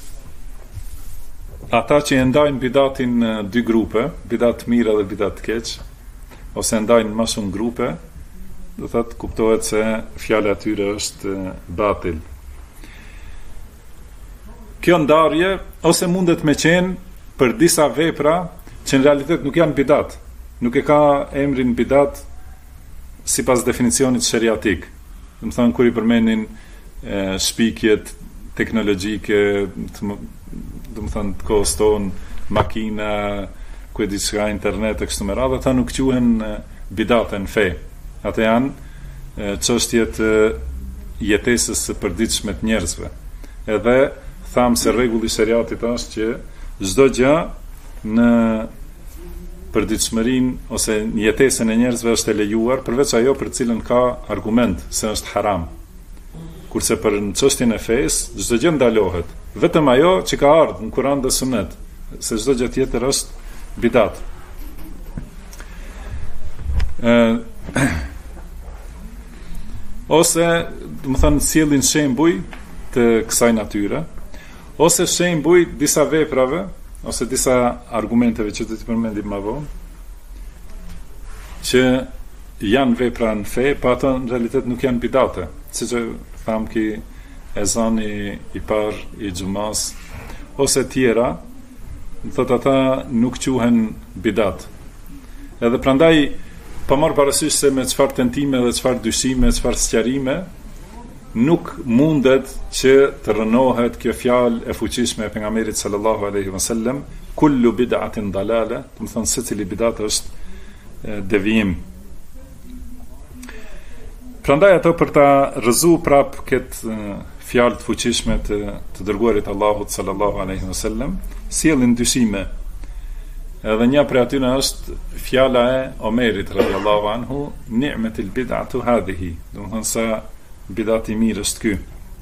ata që e ndajnë bidatin në dy grupe, bidat të mirë dhe bidat të keq, ose ndajnë më shumë grupe, do thotë kuptohet se fjala e tyre është batil. Kjo ndarje ose mundet me qenë për disa vepra që në realitet nuk janë bidat, nuk e ka emrin bidat sipas definicionit sheriatik. Do të thonë kur i përmenin shpikjet teknologjike, do të thonë të kohës tonë, makina, ku e diçka internet e kështu me radhë, ata nuk quhen bidate në fe. Ata janë çështjet jetesës së përditshme të njerëzve. Edhe tham se rregulli i sheriatit është që çdo gjë në përditshmërinë ose në jetesën e njerëzve është e lejuar, përveç ajo për cilën ka argument se është haram. Kurse për në çështjen e fesë, çdo gjë ndalohet, vetëm ajo që ka ardhur në Kur'an dhe Sunet, se çdo gjë tjetër është bidat. Ose, do të thënë, sjellin shembuj të kësaj natyre, ose shembuj disa veprave ose disa argumenteve që do t'i përmendim më vonë, që janë vepra në fe, pa ato në realitet nuk janë bidate, siç tham ki ezani i parë i xumas ose tjera, thotë ata nuk quhen bidat. Edhe prandaj pa marrë parasysh se me çfarë tentime dhe çfarë dyshime, çfarë sqarime, nuk mundet që të rënohet kjo fjalë e fuqishme e pejgamberit sallallahu alaihi wasallam, kullu bid'atin dalale, do të thonë secili bidat është devijim. Prandaj ato për ta rrëzu prap këtë fjalë të fuqishme të dërguarit Allahut sallallahu alaihi wasallam, sjellin dyshime. Edhe një prej atyre është fjala e Omerit radhiyallahu anhu, ni'matul bid'atu hadhihi, do të thonë sa bidati mirë është ky.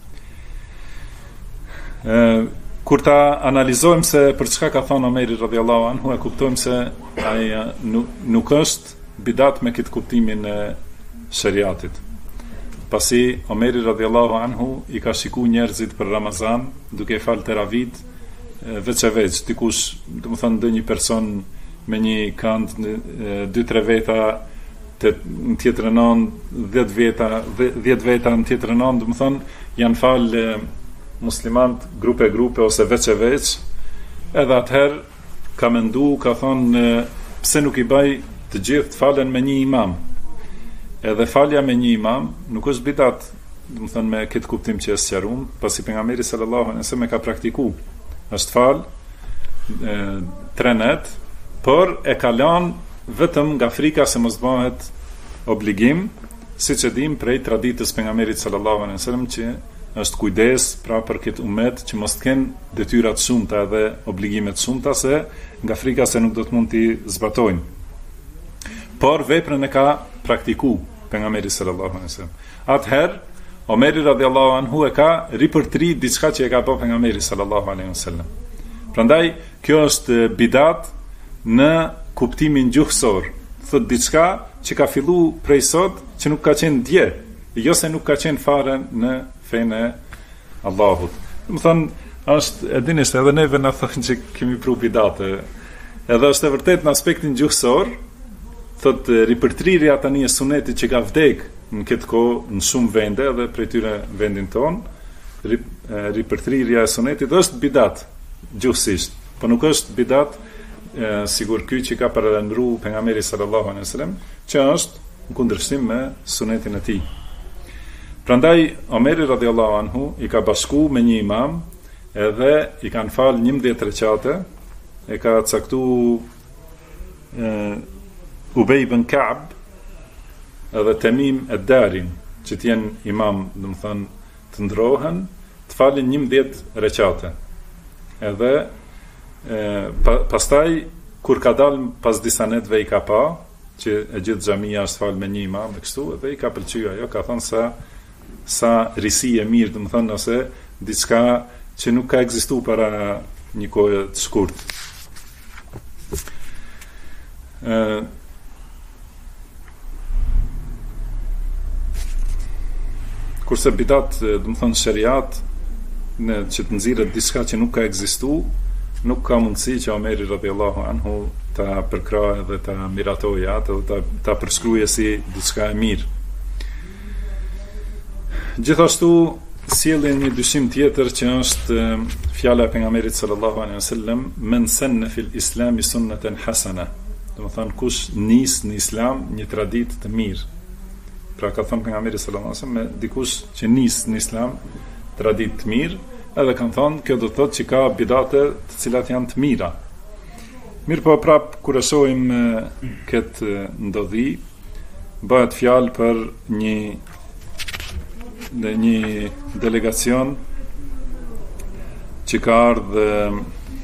Kur ta analizojmë se për çka ka thënë Omeri radhiyallahu anhu, e kuptojmë se ai nuk është bidat me këtë kuptimin e shariatit. Pasi Omeri radhiyallahu anhu i ka shikuar njerëzit për Ramazan duke fal teravit veç e veç, dikush, do të thonë ndonjë person me një kënd 2-3 veta në tjetrën anë, 10 veta në tjetrën anë, do të thonë janë fal muslimant grupe ose veç e veç, edhe atëherë ka mendu, ka thonë pse nuk i baj të gjithë të falen me një imam. Edhe falja me një imam nuk është bidat, do të thonë me këtë kuptim që është sqaruar, pasi pejgamberi sallallahu alaihi wasallam e ka praktikuar. Është fal 3 net, por e ka lanë vetëm nga frika se mos bëhet obligim, siç e dim prej traditës pejgamberit sallallahu alaihi wasallam që është kujdes pra për këtë ummet që mos të kenë detyra të shumta edhe obligime të shumta, se nga frika se nuk do të mund t'i zbatojnë. Por veprën e ka praktikuar pejgamberi sallallahu alaihi wasallam. Atëherë Omeri radhiyallahu anhu e ka ripërtri diçka që e ka bërë pejgamberi sallallahu alaihi wasallam. Prandaj kjo është bidat në kuptimin gjuhësor. Thot diçka që ka filluar prej sot që nuk ka qenë dje, jo se nuk ka qenë fare në fenë e Allahut. Do të thonë, është e dini se edhe neve na thonë që kemi pru bidate. Edhe është e vërtet në aspektin gjuhësor, thot ripërtrirja tani e sunetit që ka vdek në këtë kohë në shumë vende edhe prej tyre vendin ton, ripërtrirja e sunetit është bidat gjuhësisht, po nuk është bidat sigur ky që ka paralajmëruar pejgamberi sallallahu alaihi wasallam, që është në kundërshtim me sunetin e tij. Prandaj Omeri radhiyallahu anhu i ka bashku me një imam, edhe i kanë fal 11 rekate, e ka caktuar Ubej ibn Ka'b edhe Tamim ad-Darin, që t'jen imam, do të thonë, të ndrohen, të falin 11 rekate. Edhe pastaj kur ka dalë pas disa netve i ka pa që e gjithë xhamia është fal me një imam dhe kështu, edhe i ka pëlqyer ajo, ka thënë sa risi e mirë, do të thonë, ose diçka që nuk ka ekzistuar para një kohë të shkurtë. Kurse bidat, do të thonë, shariat që të nxirret diçka që nuk ka ekzistuar, nuk ka mundësi që Omeri radhiyallahu anhu ta përkrahë dhe ta miratojë atë dhe ta përshkruajë si diçka e mirë. Gjithashtu sjellin një dyshim tjetër që është fjala e pejgamberit sallallahu alaihi wasallam, men sanna fil islam sunnatan hasana. Do të thonë, kush nis në islam një traditë të mirë. Pra ka thënë pejgamberi sallallahu alaihi wasallam, dikush që nis në islam traditë të mirë, edhe kanë thonë, kjo do të thotë që ka bidate të cilat janë të mira. Mirë po prap, kur e shohim këtë ndodhi, bëhet fjalë për një delegacion që ka ardhur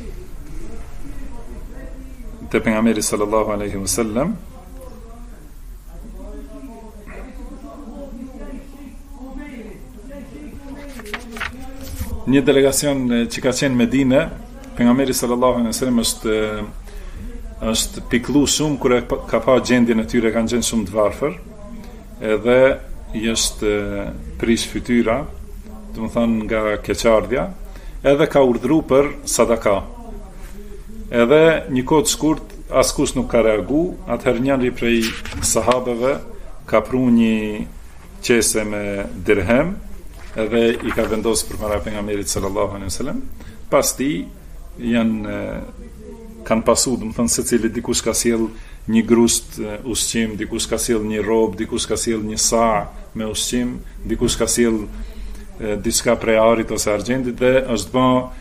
te pejgamberi sallallahu alaihi wasallam, një delegacion që ka qenë në Medinë. Pejgamberi sallallahu alaihi wasallam është pikëllu shumë kur ka pa gjendjen e tyre, kanë qenë shumë të varfër, edhe i është prish fytyra, do të thonë nga keqardhja, edhe ka urdhëruar për sadaka. Edhe një kohë të shkurt askush nuk ka reagu, atëherë njëri prej sahabeve ka pru një qese me dirhem, edhe i ka vendosur përpara pejgamberit sallallahu alaihi wasallam. Pasti kanë pasu, do të thonë, secili dikush ka sjell një grusht ushqim, dikush ka sjell një rrobë, dikush ka sjell një sa me ushqim, dikush ka sjell diçka prej arit ose argjendit, dhe është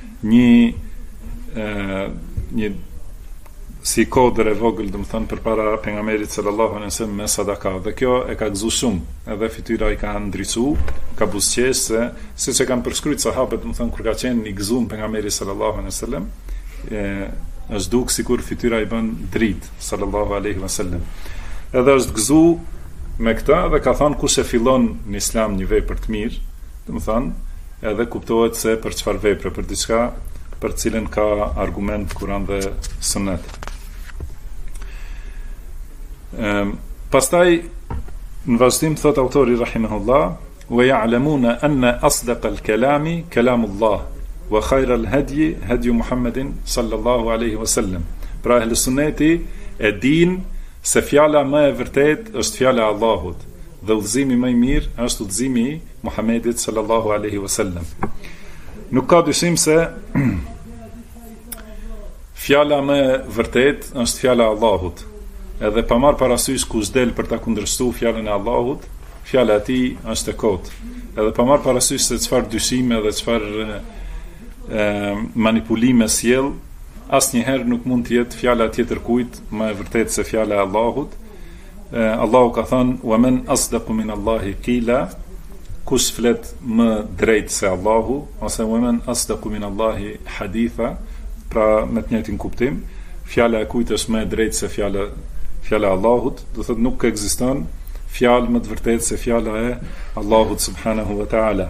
bë një si kodër e vogël, do të thonë, përpara pejgamberit sallallahu alaihi wasallam me sadaka. Dhe kjo e ka gëzuar shumë, edhe fytyra i ka ndriçuar, ka buzëqes, siç e kanë përshkruajtur sahabët, do të thonë, kur ka qenë i gëzuar pejgamberi sallallahu alaihi wasallam, është duk sikur fytyra i bën dritë sallallahu alaihi wasallam. Edhe është gëzuar me këtë dhe ka thënë, kush e fillon në islam një vepër të mirë, do të thonë, edhe kuptohet se për çfarë vepre, për diçka për cilën ka argument Kur'an dhe Sunet. Pastaj në vazhdim thot autori rahimahullah, wa ya'lamuna anna asdaqa al-kalami kalamullah wa khayra al-hadyi hadyu Muhammedin sallallahu alaihi wasallam. Pra ehli sunneti e din se fjala më e vërtet është fjala e Allahut dhe udhëzimi më i mirë është udhëzimi i Muhammedit sallallahu alaihi wasallam. Nuk ka dyshim se fjala më e vërtet është fjala e Allahut. Edhe pa marr parasysh kush del për ta kundërshtuar fjalën e Allahut, fjala e tij është e kotë. Edhe pa marr parasysh se çfarë dyshime dhe çfarë manipulime sjell, asnjëherë nuk mund të jetë fjala tjetër kujt më e vërtet se fjala e Allahut. Allahu ka thënë: "Wa man asdaqu min Allahi qila", kush flet më drejt se Allahu, ose "Wa man asdaqu min Allahi haditha", pra me të njëjtin kuptim, fjala e kujt është më e drejtë se fjala e Allahut, do thotë nuk ekziston fjalë më të vërtetë se fjala e Allahut subhanahu wa taala.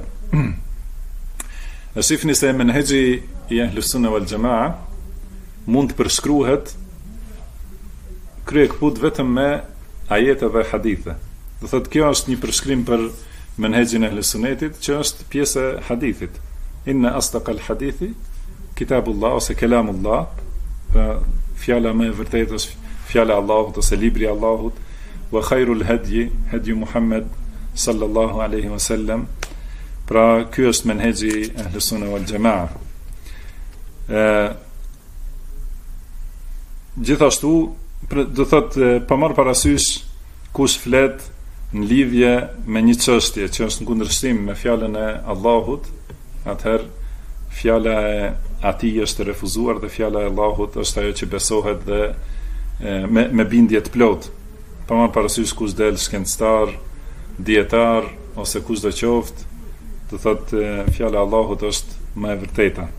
E shifni se menhexhi i Ahlus Sunna wal Jamaa mund të përshkruhet kryekput vetëm me ajete dhe hadithe. Do thotë kjo është një përshkrim për menhexhin e Ahlus Sunnetit, që është pjesë e hadithit. Inna asdaqal hadithi kitabullah ose kelamullah, fjala më e vërtetë është fjala e Allahut ose libri i Allahut, wa khairul hadyi hadyu Muhammad sallallahu alaihi wasallam. Pra ky është menhexhi Ahlus Sunna wal Jamaa. Gjithashtu do thot pa marr parasysh kush flet në lidhje me një çështje që është në kundërshtim me fjalën e Allahut, atëherë fjala e atij është refuzuar dhe fjala e Allahut është ajo që besohet dhe me bindje të plot. Pa marr parasysh kush del shkencëtar, dietar ose kush do qoftë, do thot fjala e Allahut është më e vërteta.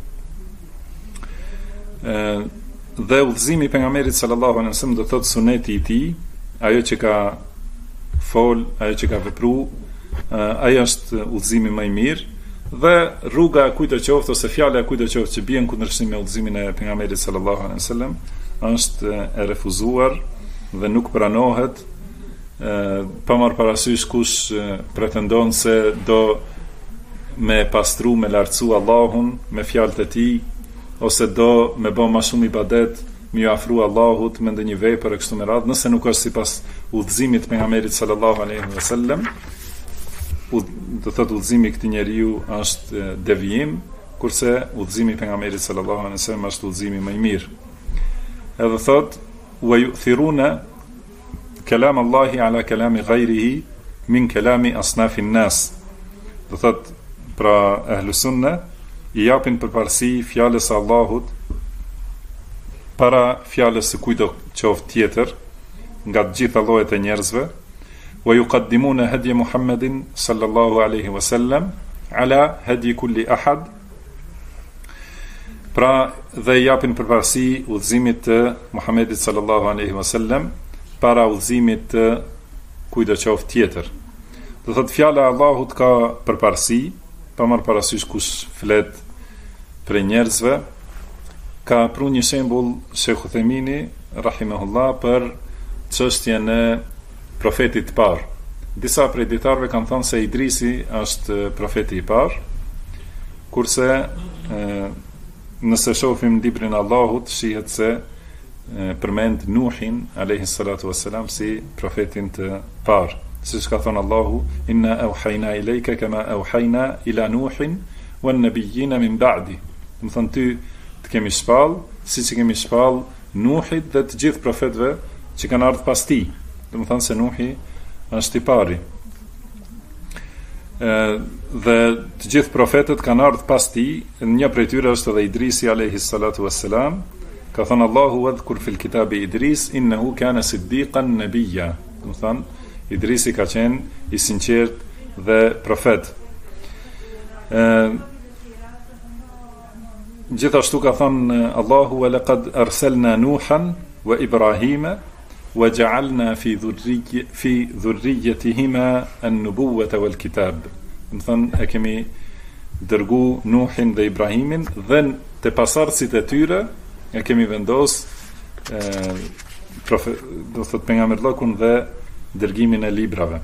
Dhe udhëzimi i pejgamberit sallallahu alaihi wasallam do thot suneti i tij, ajo që ka fol, ajo që ka vepru, ajo është udhëzimi më i mirë, dhe rruga e kujt do qoftë ose fjala e kujt do qoftë që bie në kundërshtim me udhëzimin e pejgamberit sallallahu alaihi wasallam është e refuzuar dhe nuk pranohet, pa marr parasysh kush pretendon se do me pastru, me lartësu Allahun me fjalët e tij, ose do me bë më shumë ibadet, me ju afru Allahut me ndonjë vepër e kështu me radhë, nëse nuk është sipas udhëzimit të pejgamberit sallallahu alaihi wasallam, do thotë udhëzimi i këtij njeriu është devijim, kurse udhëzimi i pejgamberit sallallahu alaihi wasallam është udhëzimi më i mirë. Edhe thotë wa yu'thiruna kalam Allahi ala kalami ghayrihi min kalami asnafin nas. Do thotë pra ehlu sunne i japin përparësi fjalës së Allahut para fjalës së kujdo qoftë tjetër nga të gjitha llojet e njerëzve, wa yuqaddimuna hadya Muhammedin sallallahu alaihi wasallam ala hadyi kulli ahad. Pra dhe i japin përparësi udhëzimit të Muhammedit sallallahu alaihi wasallam para udhëzimit të kujdo qoftë tjetër. Do thotë fjala e Allahut ka përparësi, pa marr parasysh kush flet për njerëzve. Ka pru një shembull Sheikh Uthemini rahimahullah për çështjen e profetit të parë. Disa prej dietarëve kanë thënë se Idrisi është profeti i parë, kurse nëse shohim librin e Allahut shihet se përmend Nuhin alayhi salatu wassalam si profetin të parë. Siç ka thënë Allahu, inna awhayna ilayka kama awhayna ila Nuhin wan nabiyyina min ba'di. Do thënë ty të kemi shpall, siç i kemi shpall Nuhit dhe të gjithë profetëve që kanë ardhur pas tij. Do thënë se Nuhi është i pari. Dhe të gjithë profetët kanë ardhur pas tij, një prej tyre është edhe Idrisi alayhi salatu wassalam. Ka thënë Allahu wadhkur fil kitabi Idris innahu kana siddiqan nabiyya. Do thënë Idrisi ka qenë i sinqert dhe profet. Gjithashtu ka thënë Allahu wa laqad arsalna Nuhan wa Ibrahima wa ja'alna fi dhurriyyatihima an-nubuwwata wal kitab. Do thënë e kemi dërgu Nuhin dhe Ibrahimin dhe te pasardhësit e tyre e kemi vendos do thotë pejgamberllokun dhe dërgimin e librave.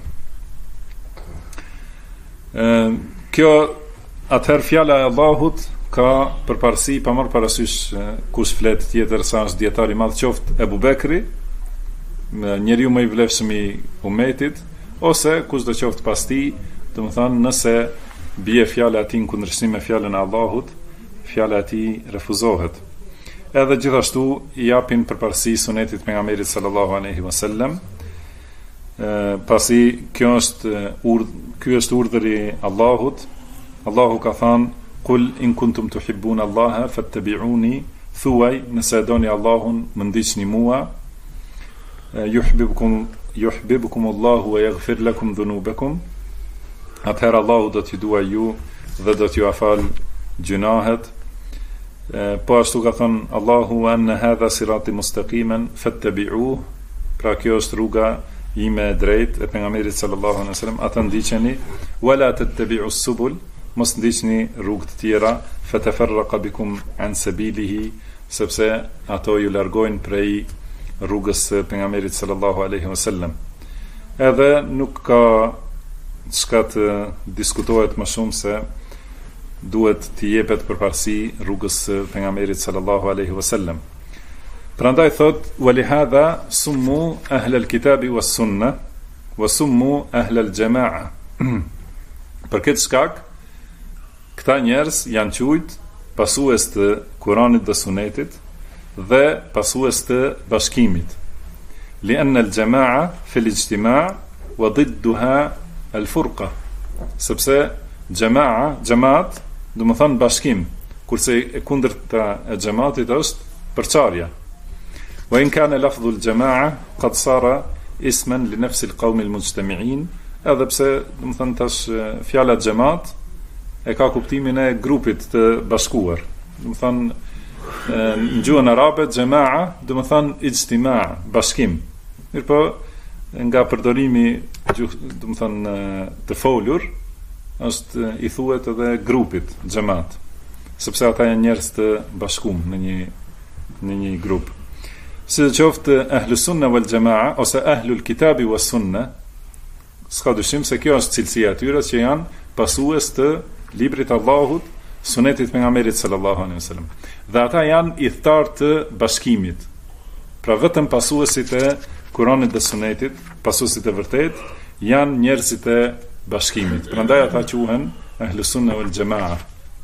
Kjo atëherë fjala e Allahut ka përparësi pa marr parasysh kush flet tjetër, sa është dietar i madh, qoftë Ebu Bekri, njeriu më i vlefshëm i umetit, ose kush do qoftë pas tij, domethënë nëse bie fjala e tij në kundërshtim me fjalën e Allahut, fjala e tij refuzohet. Edhe gjithashtu i japin përparësi sunetit të pejgamberit sallallahu alaihi wasallam. Pasi ky është urdhri i Allahut. Allahu ka thënë Kul in kuntum tuhibbuna Allaha fattabi'uni, thuaj nëse doni Allahun më ndiqni mua, yuhibbukum Allahu wa yaghfir lakum dhunubakum, atëherë Allahu do t'ju duaj ju dhe do t'ju afal gjunahet. Po ashtu ka thënë Allahu anna hadha sirati mustaqiman fattabi'uhu, pra kjo është rruga ime e drejtë e pejgamberit sallallahu alaihi wasallam, atë ndiqeni, wala tattabi'us subul, mos ndiqni rrugë të tjera, fatafarraqa bikum an sabilihi, sepse ato ju largojnë prej rrugës së pejgamberit sallallahu alaihi wasallam. Edhe nuk ka çka të diskutohet më shumë se duhet të jepet përparësi rrugës së pejgamberit sallallahu alaihi wasallam. Prandaj thot walihadha summu ahla alkitabi was sunnah wa summu ahla aljamaa. Për këtë shkak këta njerëz janë quajt pasues të Kuranit dhe Sunetit dhe pasues të bashkimit. Li'anna al-jama'a fi al-ijtima' wa didduha al-furqa. Sepse xhamat, do të thonë bashkim, kurse e kundërta e xhamatit është përçarja. Wa in kana lafdhu al-jama'a qad sara isman li nafsi al-qawm al-mujtami'in, edhe pse do të thonë tash fjala xhamat e ka kuptimin e grupit të bashkuar. Do të thonë në gjuhën arabe xhama'a do të thonë ijtima', bashkim. Mirpo nga përdorimi do të thonë të folur është i thuhet edhe grupit xhamat, sepse ata janë njerëz të bashkuar në një grup. Sidoqoftë ahlus sunna wal jamaa ose ahlul kitabi was sunna, s'ka dyshim se kjo është cilësia e tyre që janë pasues të librit të Allahut, sunetit pejgamberit sallallahu alaihi wasallam. Dhe ata janë idhtar të bashkimit. Pra vetëm pasuesit e Kuranit dhe sunetit, pasuesit e vërtet, janë njerëzit e bashkimit. Prandaj ata quhen ahlus sunna wal jamaa.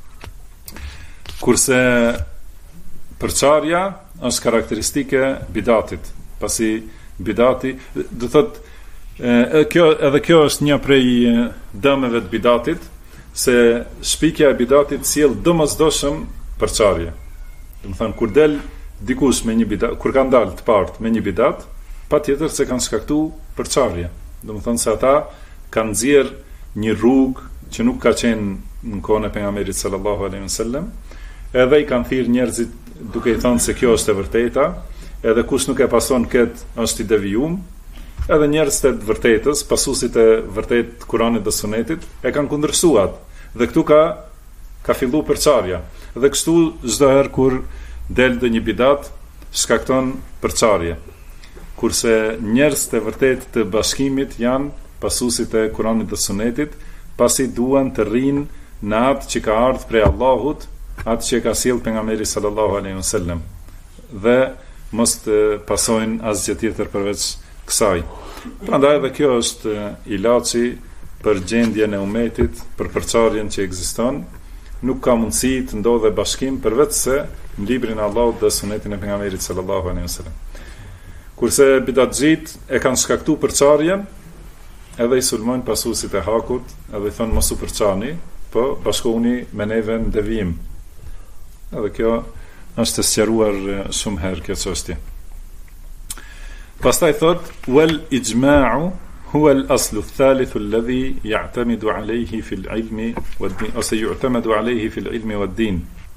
Kurse përçarja është karakteristike bidatit, pasi bidati do thotë kjo është një prej dëmeve të bidatit, se shpikja e bidatit sjell domosdoshëm përçarje. Do të thonë kur del dikush me një bidat, kur kanë dalë të partë me një bidat, patjetër se kanë shkaktuar përçarje. Do të thonë se ata kanë nxjerr një rrugë që nuk ka qenë në kohën e pejgamberit sallallahu alaihi wasallam, edhe i kanë thirrë njerëzit duke i thënë se kjo është e vërteta, edhe kush nuk e pason këtë është i devijuar, edhe njerëzit e vërtetës, pasuesit e vërtet Kuranit dhe Sunetit, e kanë kundërshtuar. Dhe këtu ka filluar përçarja. Dhe kështu çdo herë kur del një bidat, shkakton përçarje. Kurse njerëzit e vërtet të bashkimit janë pasuesit e Kuranit dhe Sunetit, pasi duan të rrinë në atë që ka ardhur prej Allahut, atë që ka sjellë pejgamberi sallallahu alaihi wasallam, dhe mos të pasojnë asgjë tjetër përveç kësaj. Prandaj edhe kjo është ilaçi për gjendjen e umetit, për përçarjen që ekziston. Nuk ka mundësi të ndodhe bashkim përveç se në librin e Allahut dhe sunetin e pejgamberit sallallahu alaihi wasallam. Kurse bidatxhit e kanë shkaktuar përçarjen, edhe i sulmojnë pasuesit e hakut, edhe i thonë mos u përçani, po bashkohuni me neve në devijim. Edhe kjo është të sqaruar shumë herë kjo çështje. Pastaj thot wal ijma'u huwa al-aslu ath-thalithu alladhi ya'tamidu alayhi fi al-'ilmi wad-din, ose yu'tamadu alayhi fi al-'ilmi wad-din.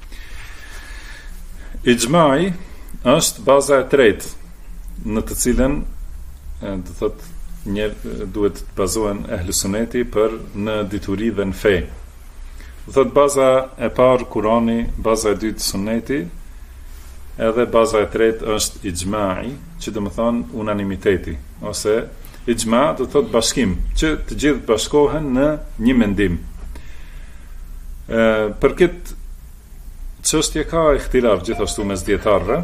Ijma'i është baza e tretë në të cilën do thot duhet të bazohen ehli suneti për në dituri dhe në fe. Thot baza e parë Kurani, baza e dytë sunneti, edhe baza e tretë është ijma'i, që do të thonë unanimiteti, ose ijma do thot bashkim, që të gjithë bashkohen në një mendim. Për këtë çështje ka ihtilaf gjithashtu mes dietarëve.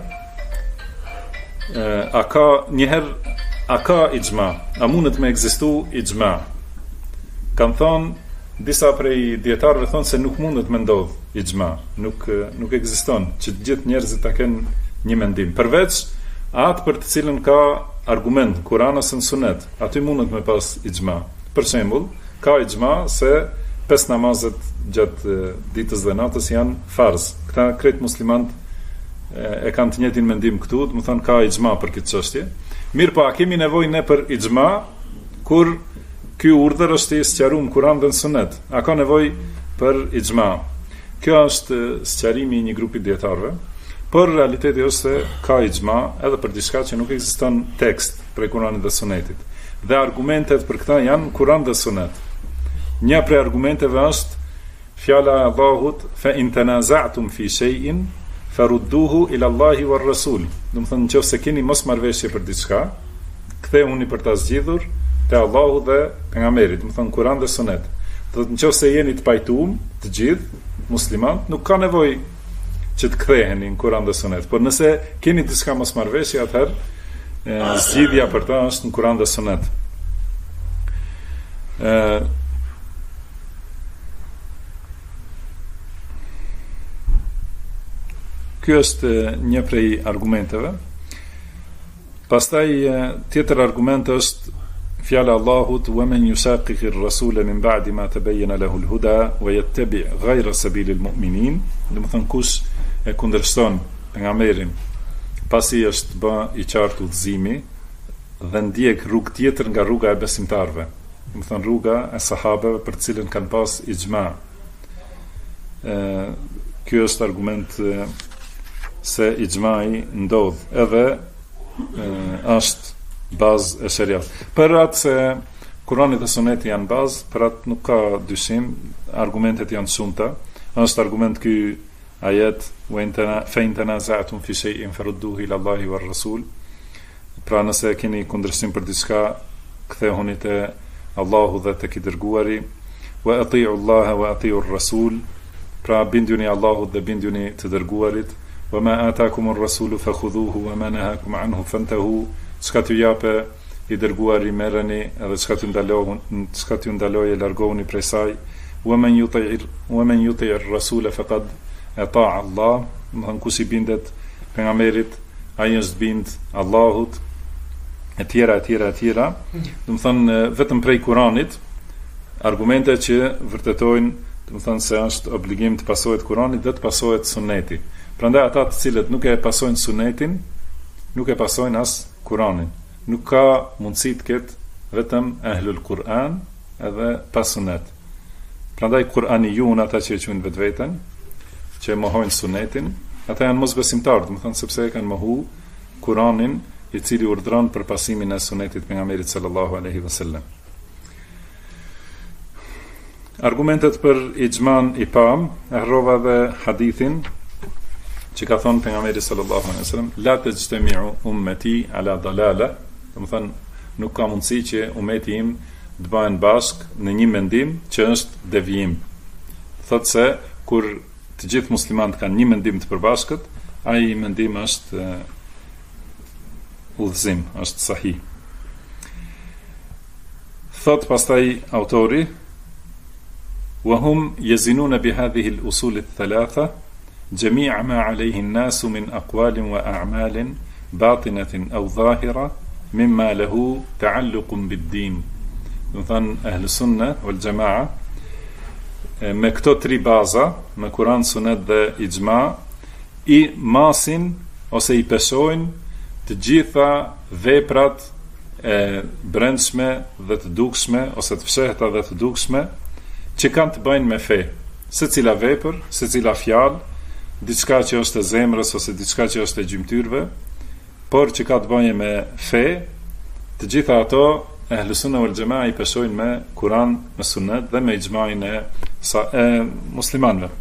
A ka ijma? A mundet me ekzistu ijma? Kan thonë disa prej dietarëve thonë se nuk mundet me ndodh ijma, nuk ekziston që të gjithë njerëzit ta kenë një mendim, përveç atë për të cilën ka argument Kur'an ose në Sunet, aty mundet me pas ijma. Për shembull, ka ijma se 5 namazet gjatë ditës dhe natës janë farz. Këta krejt muslimanët e kanë të njëjtin mendim këtu, do të thonë ka ijma për këtë çështje. Mirë, po a kemi nevojë ne për ijma kur ky urdhër është i sqaruar në Kur'an dhe në Sunet? A ka nevojë për ijma? Kjo është sqarimi i një grupi dietarëve, por realiteti është se ka ijma edhe për diçka që nuk ekziston tekst prej Kur'anit dhe Sunetit. Dhe argumentet për këtë janë Kur'an dhe Sunet. Një prej argumenteve është fjala e Allahut fa in tanaza'tum fi shay'in farudduhu ila Allahi war Rasul. Do të thonë nëse keni mosmarrveshje për diçka, kthehuni për ta zgjidhur te Allahu dhe pejgamberi, do të thonë Kur'an dhe Sunet. Do të thotë nëse jeni të pajtuar të gjithë muslimanët, nuk ka nevojë që të ktheheni në Kur'an dhe Sunet. Por nëse keni diçka mosmarrveshje, atëherë zgjidhja për ta është në Kur'an dhe Sunet. Ky është një prej argumenteve. Pastaj tjetër argument është fjala Allahut wa man yusaqiqir rasula min ba'di ma tabayyana lahu al-huda wa yattabi' ghayra sabilil mu'minin, do të thonë kush e kundërshton pejgamberin pasi është bë i qartë udhëzimi dhe ndjek rrugë tjetër nga rruga e besimtarëve, do të thonë rruga e sahabeve për të cilën kanë pas ixhma. Ky është argument se ixhmai ndodh edhe është bazë e shariat. Për atë se Kurani dhe Suneti janë bazë, për atë nuk ka dyshim, argumentet janë shumëta. Është argument ky ajet fa in tanaza'tum fi shay'in farudduhu ila Allahi war Rasul. Pra nëse keni kundërshtim për diçka, kthehuni te Allahu dhe tek i dërguari, wa ati'u Allaha wa ati'u ar-Rasul. Pra binduni Allahut dhe binduni të dërguarit. Wa ma atakumur rasulu fakhudhuhu wa ma nahakum anhu fantahu. Çka t'ju jape i dërguari merreni, edhe çka t'ju ndalojë largohuni prej saj. Wa man yuti' ar-rasul faqad ata'a Allah. Domthon kush i bindet pejgamberit, ai është bind Allahut. Etjera. Domthon vetëm prej Kuranit argumente që vërtetojnë, domthon se është obligim të pasohet Kurani dhe të pasohet Suneti. Prandaj ata të cilët nuk e pasojnë Sunetin, nuk e pasojnë as Kuranin. Nuk ka mundësi të ketë vetëm ehlul Kur'an edhe pa Sunet. Prandaj Kur'ani jun ata që e quajnë vetveten, që mohojnë Sunetin, ata janë mosbesimtarë, do të thonë sepse e kanë mohu Kur'anin, i cili urdhron për pasimin e Sunetit pejgamberit sallallahu alaihi wasallam. Argumentet për ixhman i pam, e harrova dhe hadithin që ka thonë pejgamberi sallallahu alaihi wasallam, la tajtami'u ummati ala dalala, do të thonë nuk ka mundësi që ummeti im të bëhen bashk në një mendim që është devijim. Thotë se kur të gjithë muslimanët kanë një mendim të përbashkët, ai mendim është udhëzim, është sahih. Thotë pastaj autori, wa hum yazinuna bi hadhihi al-usul ath-thalatha جميع ما عليه الناس من أقوال وأعمال باطنة أو ظاهرة مما له تعلق بالدين. مثلا أهل السنة والجماعة me këto tri baza, me Kur'an, Sunet dhe ixhma, i masin ose i pesojnë të gjitha veprat e brendshme dhe të dukshme ose të fshehta dhe të dukshme që kanë të bëjnë me fe. Secila vepër, secila fjalë, diçka që është e zemrës ose diçka që është e gjymtyrve, por që ka të bëjë me fe, të gjitha ato Ahlus Sunna wal Jamaa i pesojnë me Kur'an, me Sunet dhe me ixhmain e muslimanëve.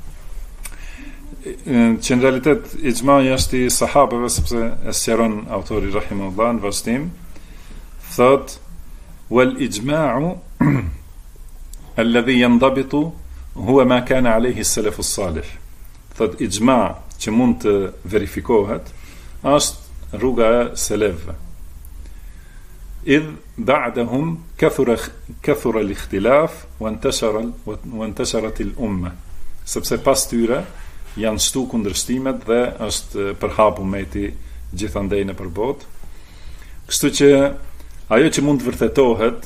Që në realitet ixhmai është i sahabëve, sepse e sqaron autori rahimahullah në vazhdim, thot wal ijma'u alladhi yandabitu huwa ma kana alayhi as-salafu as-salih. Thot ixhma që mund të verifikohet është rruga e selefëve. Idh ba'dahum kathura al-ikhtilaf wa intasharat al-umma. Sepse pas tyre janë shtu kundërshtimet dhe është përhap ummeti gjithandej nëpër botë. Kështu që ajo që mund të vërtetohet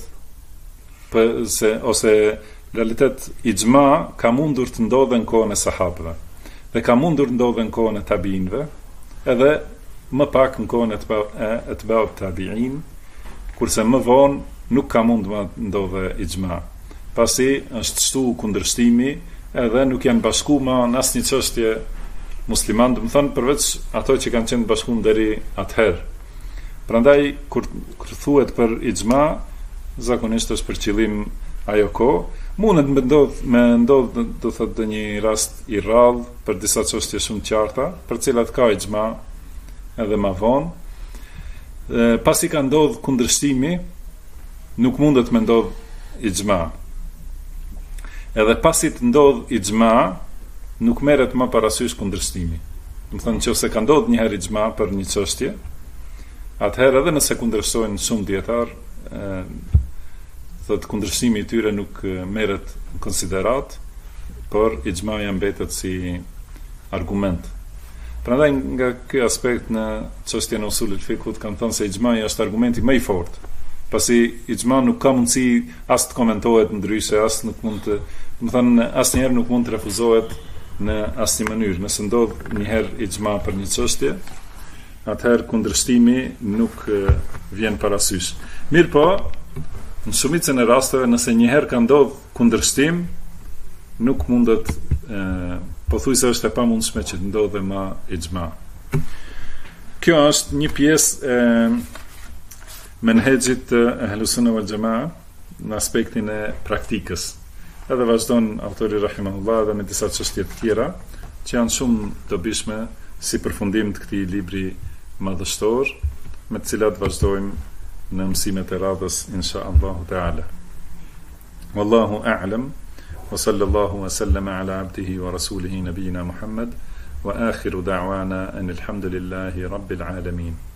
ose realitet ixhma ka mundur të ndodhe në kohën e sahabëve. Dhe ka mundur ndodhe në kohën e tabiinëve, edhe më pak në kohën e atba'ut tabi'in, kurse më vonë nuk ka mund të ndodhe ixhma. Pasi është shtu kundërshtimi, edhe nuk janë bashkuar në asnjë çështje musliman, do të thonë përveç ato që kanë qenë bashkuar deri atëherë. Prandaj kur thuhet për ixhma, zakonisht është për qëllim ajo kohë. Mundet me ndodh do thotë një rast i rrallë për disa çështje shumë të qarta, për cilat ka ixhma edhe më vonë. Pasi ka ndodh kundërshtimi, nuk mundet me ndodh ixhma. Edhe pasi të ndodh ixhma, nuk merret më parasysh kundërshtimi. Do të thonë nëse ka ndodh një herë ixhma për një çështje, atëherë edhe nëse kundërshtojnë shumë dietar, thotë kundërshtimi i tyre nuk merret në konsiderat, por ixhmaja mbetet si argument. Prandaj nga ky aspekt në çështjen e usulit fikut kanë thënë se ixhmaji është argumenti më i fortë. Pasi ixhma nuk ka mundësi as të komentohet ndryshe, as nuk mund të, do të thënë asnjëherë nuk mund të refuzohet në asnjë mënyrë. Nëse ndodh një herë ixhma për një çështje, atëherë kundërshtimi nuk vjen parasysh. Mirë po, në shumicën e rasteve, nëse një herë ka ndodhur kundërshtim, nuk mundet pothuajse është e pamundshme që të ndodhe më ixhma. Kjo është një pjesë e menhexhit të Ahlus Sunna wal Jamaa në aspektin e praktikës. Edhe vazhdon autori rahimahullah edhe me disa çështje të tjera që janë shumë dobishme si përfundim të këtij libri madhështor, me të cilat vazhdojmë në mësimet e radhës inshallah taala. Wallahu a'lam. وصلى الله وسلم على عبده ورسوله نبينا محمد وآخر دعوانا أن الحمد لله رب العالمين.